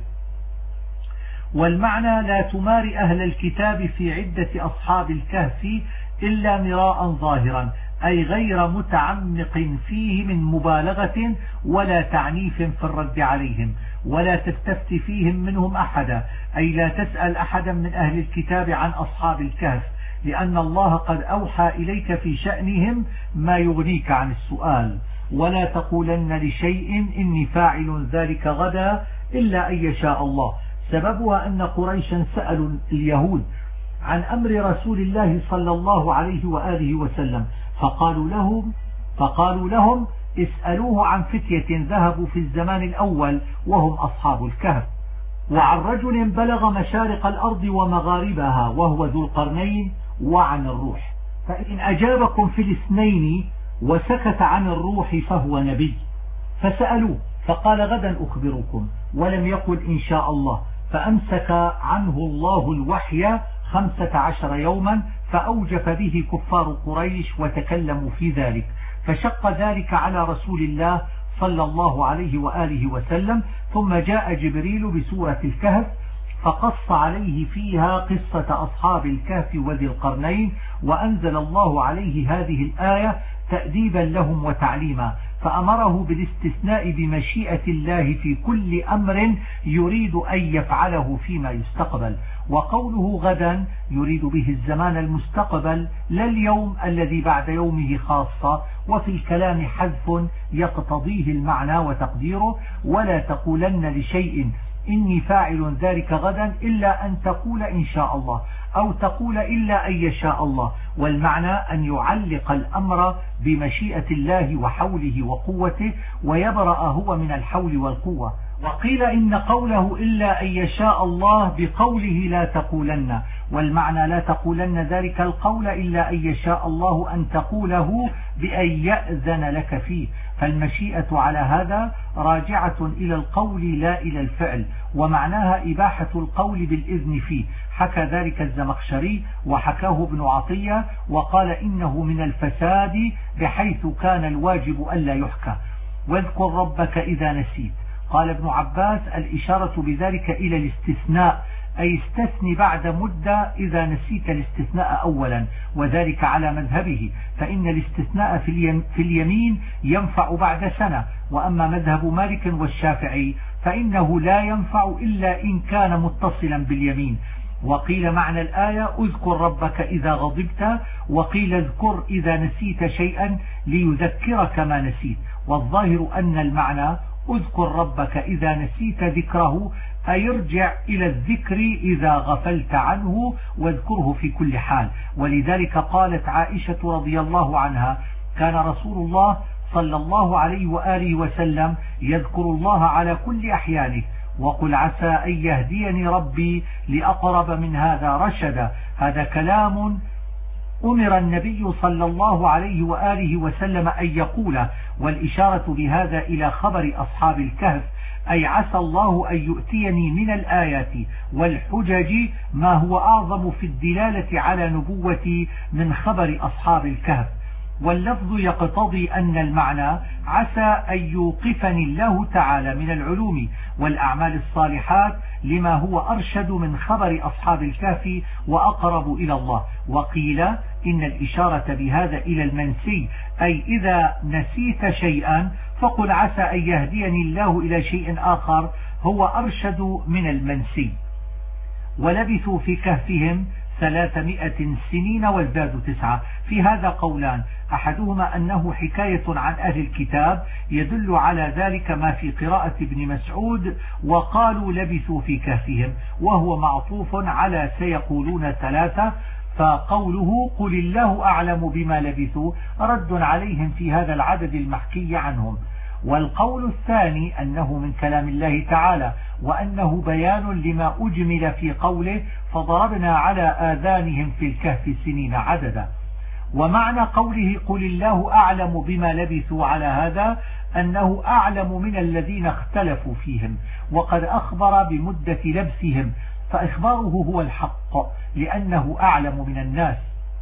والمعنى لا تمار أهل الكتاب في عدة أصحاب الكهف إلا مراء ظاهرا، أي غير متعمق فيه من مبالغة ولا تعنيف في الرد عليهم، ولا تستفت فيهم منهم أحدا، أي لا تسأل أحدا من أهل الكتاب عن أصحاب الكهف، لأن الله قد أوحى إليك في شأنهم ما يغنيك عن السؤال. ولا تقولن لشيء إني فاعل ذلك غدا إلا أن يشاء الله. سببها أن قريشا سألوا اليهود عن أمر رسول الله صلى الله عليه وآله وسلم، فقالوا لهم اسألوه عن فتية ذهبوا في الزمان الأول وهم أصحاب الكهف، وعن رجل بلغ مشارق الأرض ومغاربها وهو ذو القرنين، وعن الروح. فإن أجابكم في الاثنين وسكت عن الروح فهو نبي. فسألوه فقال غدا أخبركم، ولم يقل إن شاء الله، فأمسك عنه الله الوحي 15 يوما، فأوجف به كفار قريش وتكلموا في ذلك، فشق ذلك على رسول الله صلى الله عليه وآله وسلم. ثم جاء جبريل بسورة الكهف فقص عليه فيها قصة أصحاب الكهف وذي القرنين، وأنزل الله عليه هذه الآية تأديبا لهم وتعليما، فأمره بالاستثناء بمشيئة الله في كل أمر يريد أن يفعله فيما يستقبل. وقوله غدا يريد به الزمان المستقبل لا اليوم الذي بعد يومه خاصة. وفي الكلام حذف يقتضيه المعنى وتقديره: ولا تقولن لشيء إني فاعل ذلك غدا إلا أن تقول إن شاء الله، أو تقول إلا أن يشاء الله. والمعنى أن يعلق الأمر بمشيئة الله وحوله وقوته، ويبرأ هو من الحول والقوة. وقيل إن قوله إلا أن يشاء الله بقوله لا تقولن، والمعنى لا تقولن ذلك القول إلا أن يشاء الله أن تقوله بأن يأذن لك فيه. فالمشيئة على هذا راجعة إلى القول لا إلى الفعل، ومعناها إباحة القول بالإذن فيه. حكى ذلك الزمخشري وحكاه ابن عطية، وقال إنه من الفساد بحيث كان الواجب ألا يحكى. واذكر ربك إذا نسيت. قال ابن عباس: الإشارة بذلك إلى الاستثناء، أي استثني بعد مدة إذا نسيت الاستثناء أولا، وذلك على مذهبه، فإن الاستثناء في اليمين ينفع بعد سنة. وأما مذهب مالك والشافعي فإنه لا ينفع إلا إن كان متصلا باليمين. وقيل معنى الآية اذكر ربك إذا غضبت، وقيل اذكر إذا نسيت شيئا ليذكرك ما نسيت. والظاهر أن المعنى اذكر ربك إذا نسيت ذكره، أي ارجع إلى الذكر إذا غفلت عنه، واذكره في كل حال. ولذلك قالت عائشة رضي الله عنها: كان رسول الله صلى الله عليه وآله وسلم يذكر الله على كل أحيانه، وقل عسى أن يهديني ربي لأقرب من هذا رشدا. هذا كلام أمر النبي صلى الله عليه وآله وسلم أن يقوله، والإشارة بهذا إلى خبر أصحاب الكهف، أي عسى الله أن يؤتيني من الآيات والحجج ما هو أعظم في الدلالة على نبوتي من خبر أصحاب الكهف. واللفظ يقتضي أن المعنى عسى أن يوقفني الله تعالى من العلوم والأعمال الصالحات لما هو أرشد من خبر أصحاب الكهف وأقرب إلى الله. وقيل إن الإشارة بهذا إلى المنسي، أي إذا نسيت شيئا فقل عسى أن يهديني الله إلى شيء آخر هو أرشد من المنسي. ولبثوا في كهفهم 300 سنين وازدادوا 9. في هذا قولان، أحدهما أنه حكاية عن أهل الكتاب يدل على ذلك ما في قراءة ابن مسعود وقالوا لبثوا في كهفهم، وهو معطوف على سيقولون 3، فقوله قل الله أعلم بما لبثوا رد عليهم في هذا العدد المحكي عنهم. والقول الثاني أنه من كلام الله تعالى، وأنه بيان لما أجمل في قوله فضربنا على آذانهم في الكهف سنين عددا. ومعنى قوله قل الله أعلم بما لبثوا على هذا أنه أعلم من الذين اختلفوا فيهم، وقد أخبر بمدة لبثهم، فإخباره هو الحق لأنه أعلم من الناس.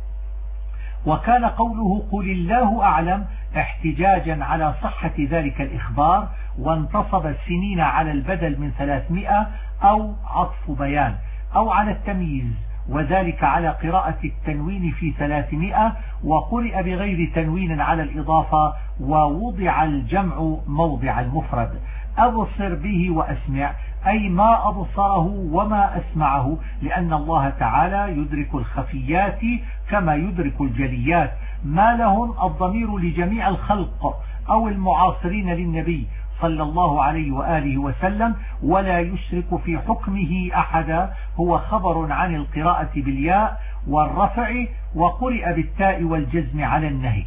وكان قوله قل الله أعلم احتجاجا على صحة ذلك الإخبار، وانتصب السنين على البدل من 300 أو عطف بيان أو على التمييز، وذلك على قراءة التنوين في 300، وقرئ بغير تنوين على الإضافة، ووضع الجمع موضع المفرد. أبصر به وأسمع، أي ما أبصره وما أسمعه، لأن الله تعالى يدرك الخفيات كما يدرك الجليات. ما لهم الضمير لجميع الخلق أو المعاصرين للنبي صلى الله عليه وآله وسلم، ولا يشرك في حكمه أحدا. هو خبر عن القراءة بالياء والرفع، وقرئ بالتاء والجزم على النهي.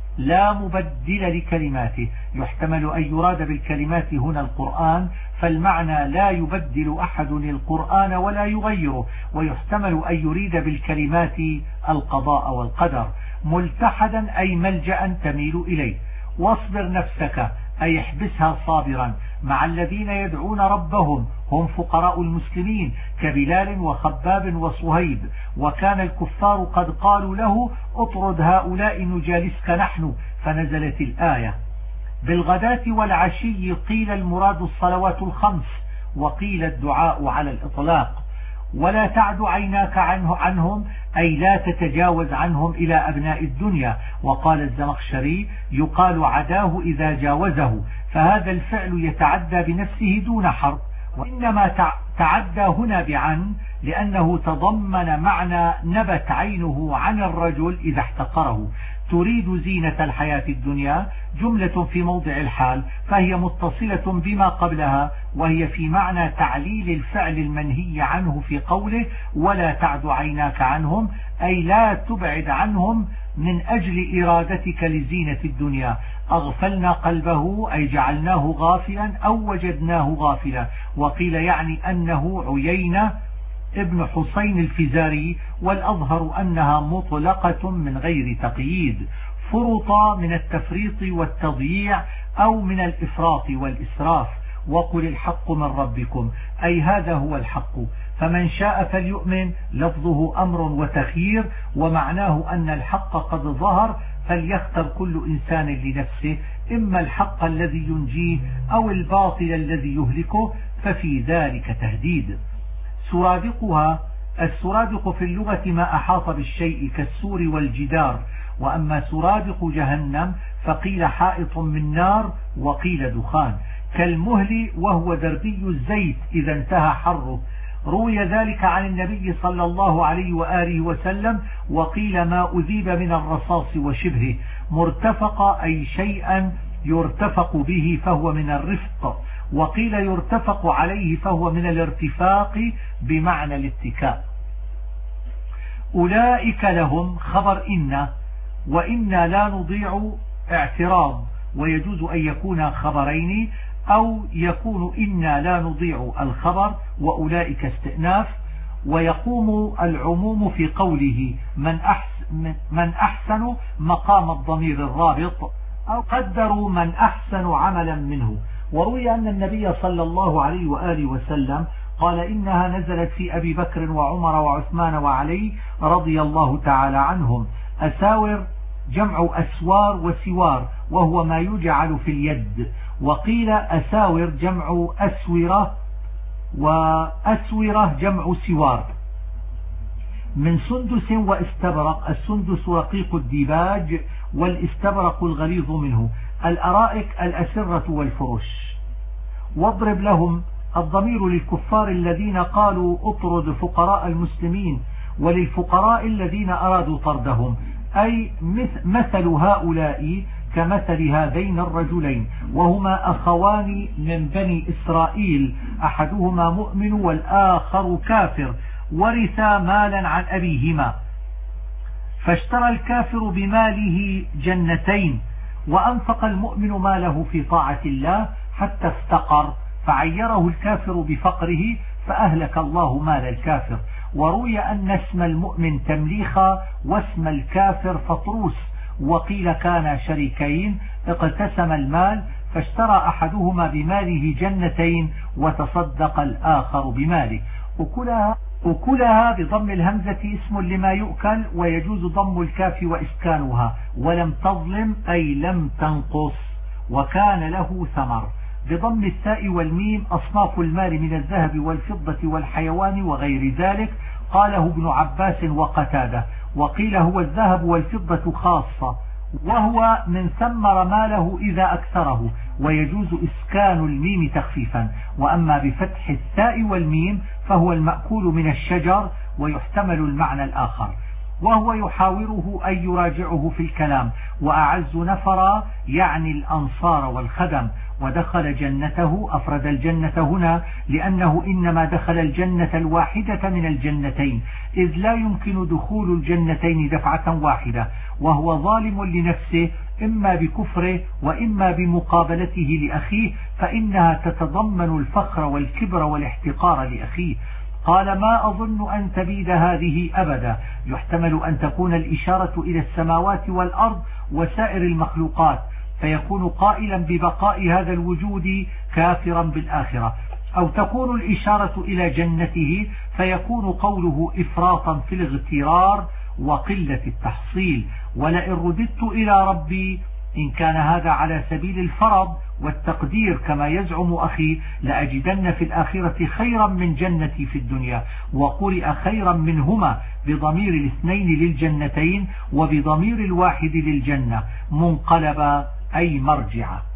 لا مبدل لكلماته، يحتمل أن يراد بالكلمات هنا القرآن، فالمعنى لا يبدل أحد القرآن ولا يغيره، ويحتمل أن يريد بالكلمات القضاء والقدر. ملتحدا أي ملجأ تميل إليه. واصبر نفسك أي احبسها صابرا مع الذين يدعون ربهم، هم فقراء المسلمين كبلال وخباب وصهيب، وكان الكفار قد قالوا له اطرد هؤلاء نجالسك نحن، فنزلت الآية. بالغداة والعشي قيل المراد الصلوات الخمس، وقيل الدعاء على الإطلاق. ولا تعد عيناك عنهم أي لا تتجاوز عنهم إلى أبناء الدنيا. وقال الزمخشري يقال عداه إذا جاوزه، فهذا الفعل يتعدى بنفسه دون حرف، وإنما تعدى هنا بعن لأنه تضمن معنى نبت عينه عن الرجل إذا احتقره. تريد زينة الحياة الدنيا جملة في موضع الحال، فهي متصلة بما قبلها، وهي في معنى تعليل الفعل المنهي عنه في قوله ولا تعد عيناك عنهم، أي لا تبعد عنهم من أجل إرادتك لزينة الدنيا. أغفلنا قلبه أي جعلناه غافلا أو وجدناه غافلا. وقيل يعني أنه عيينة ابن حسين الفزاري، والأظهر أنها مطلقة من غير تقييد. فرط من التفريط والتضييع أو من الإفراط والإسراف. وقل الحق من ربكم أي هذا هو الحق، فمن شاء فليؤمن، لفظه أمر وتخيير، ومعناه أن الحق قد ظهر، فليختر كل إنسان لنفسه إما الحق الذي ينجيه أو الباطل الذي يهلكه، ففي ذلك تهديد. سرادقها، السرادق في اللغة ما أحاط بالشيء كالسور والجدار. وأما سرادق جهنم فقيل حائط من نار وقيل دخان، كالمهل وهو دربي الزيت إذا انتهى حره. روي ذلك عن النبي صلى الله عليه وآله وسلم. وقيل ما أذيب من الرصاص وشبهه. مرتفق أي شيئا يرتفق به فهو من الرفق، وقيل يرتفق عليه فهو من الارتفاق بمعنى الاتكاء. أولئك لهم خبر إن، وإنا لا نضيع اعتراض، ويجوز أن يكون خبرين أو يكون إنا لا نضيع الخبر وأولئك استئناف. ويقوم العموم في قوله من أحسن مقام الضمير الرابط، أو قدروا من أحسن عملا منه. وروي أن النبي صلى الله عليه وآله وسلم قال إنها نزلت في أبي بكر وعمر وعثمان وعلي رضي الله تعالى عنهم. أساور جمع أسوار وسوار وهو ما يجعل في اليد. وقيل أساور جمع أسورة وأسورة جمع سوار. من سندس واستبرق، السندس رقيق الديباج والاستبرق الغليظ منه. الأرائك الأسرة والفرش. واضرب لهم، الضمير للكفار الذين قالوا اطرد فقراء المسلمين، وللفقراء الذين أرادوا طردهم، أي مثل هؤلاء كمثل هذين الرجلين، وهما أخوان من بني إسرائيل، أحدهما مؤمن والآخر كافر، ورثا مالا عن أبيهما، فاشترى الكافر بماله جنتين، وأنفق المؤمن ماله في طاعة الله حتى افتقر، فعيره الكافر بفقره فأهلك الله مال الكافر. وروي أن اسم المؤمن تمليخا واسم الكافر فطروس. وقيل كان شريكين اقتسم المال، فاشترى أحدهما بماله جنتين وتصدق الآخر بماله. أكلها بضم الهمزة اسم لما يؤكل، ويجوز ضم الكاف وإسكانها. ولم تظلم أي لم تنقص، وكان له ثمر. بضم التاء والميم أصناف المال من الذهب والفضة والحيوان وغير ذلك، قاله ابن عباس وقتاده. وقيل هو الذهب والفضة خاصة، وهو من ثمر ماله إذا أكثره، ويجوز إسكان الميم تخفيفا. وأما بفتح التاء والميم فهو المأكول من الشجر، ويحتمل المعنى الآخر، وهو يحاوره أي يراجعه في الكلام. وأعز نفرا يعني الأنصار والخدم. ودخل جنته، أفرد الجنة هنا لأنه إنما دخل الجنة الواحدة من الجنتين، إذ لا يمكن دخول الجنتين دفعة واحدة، وهو ظالم لنفسه إما بكفره وإما بمقابلته لأخيه، فإنها تتضمن الفخر والكبر والاحتقار لأخيه. قال ما أظن أن تبيد هذه أبدا، يحتمل أن تكون الإشارة إلى السماوات والأرض وسائر المخلوقات، فيكون قائلا ببقاء هذا الوجود كافرا بالآخرة، أو تكون الإشارة إلى جنته، فيكون قوله إفراطا في الاغترار وقلة التحصيل. ولئن رددت إلى ربي، إن كان هذا على سبيل الفرض والتقدير كما يزعم أخي، لأجدن في الآخرة خيرا من جنتي في الدنيا. وقرئ خيرا منهما بضمير الاثنين للجنتين وبضمير الواحد للجنة، منقلبا أي مرجعا.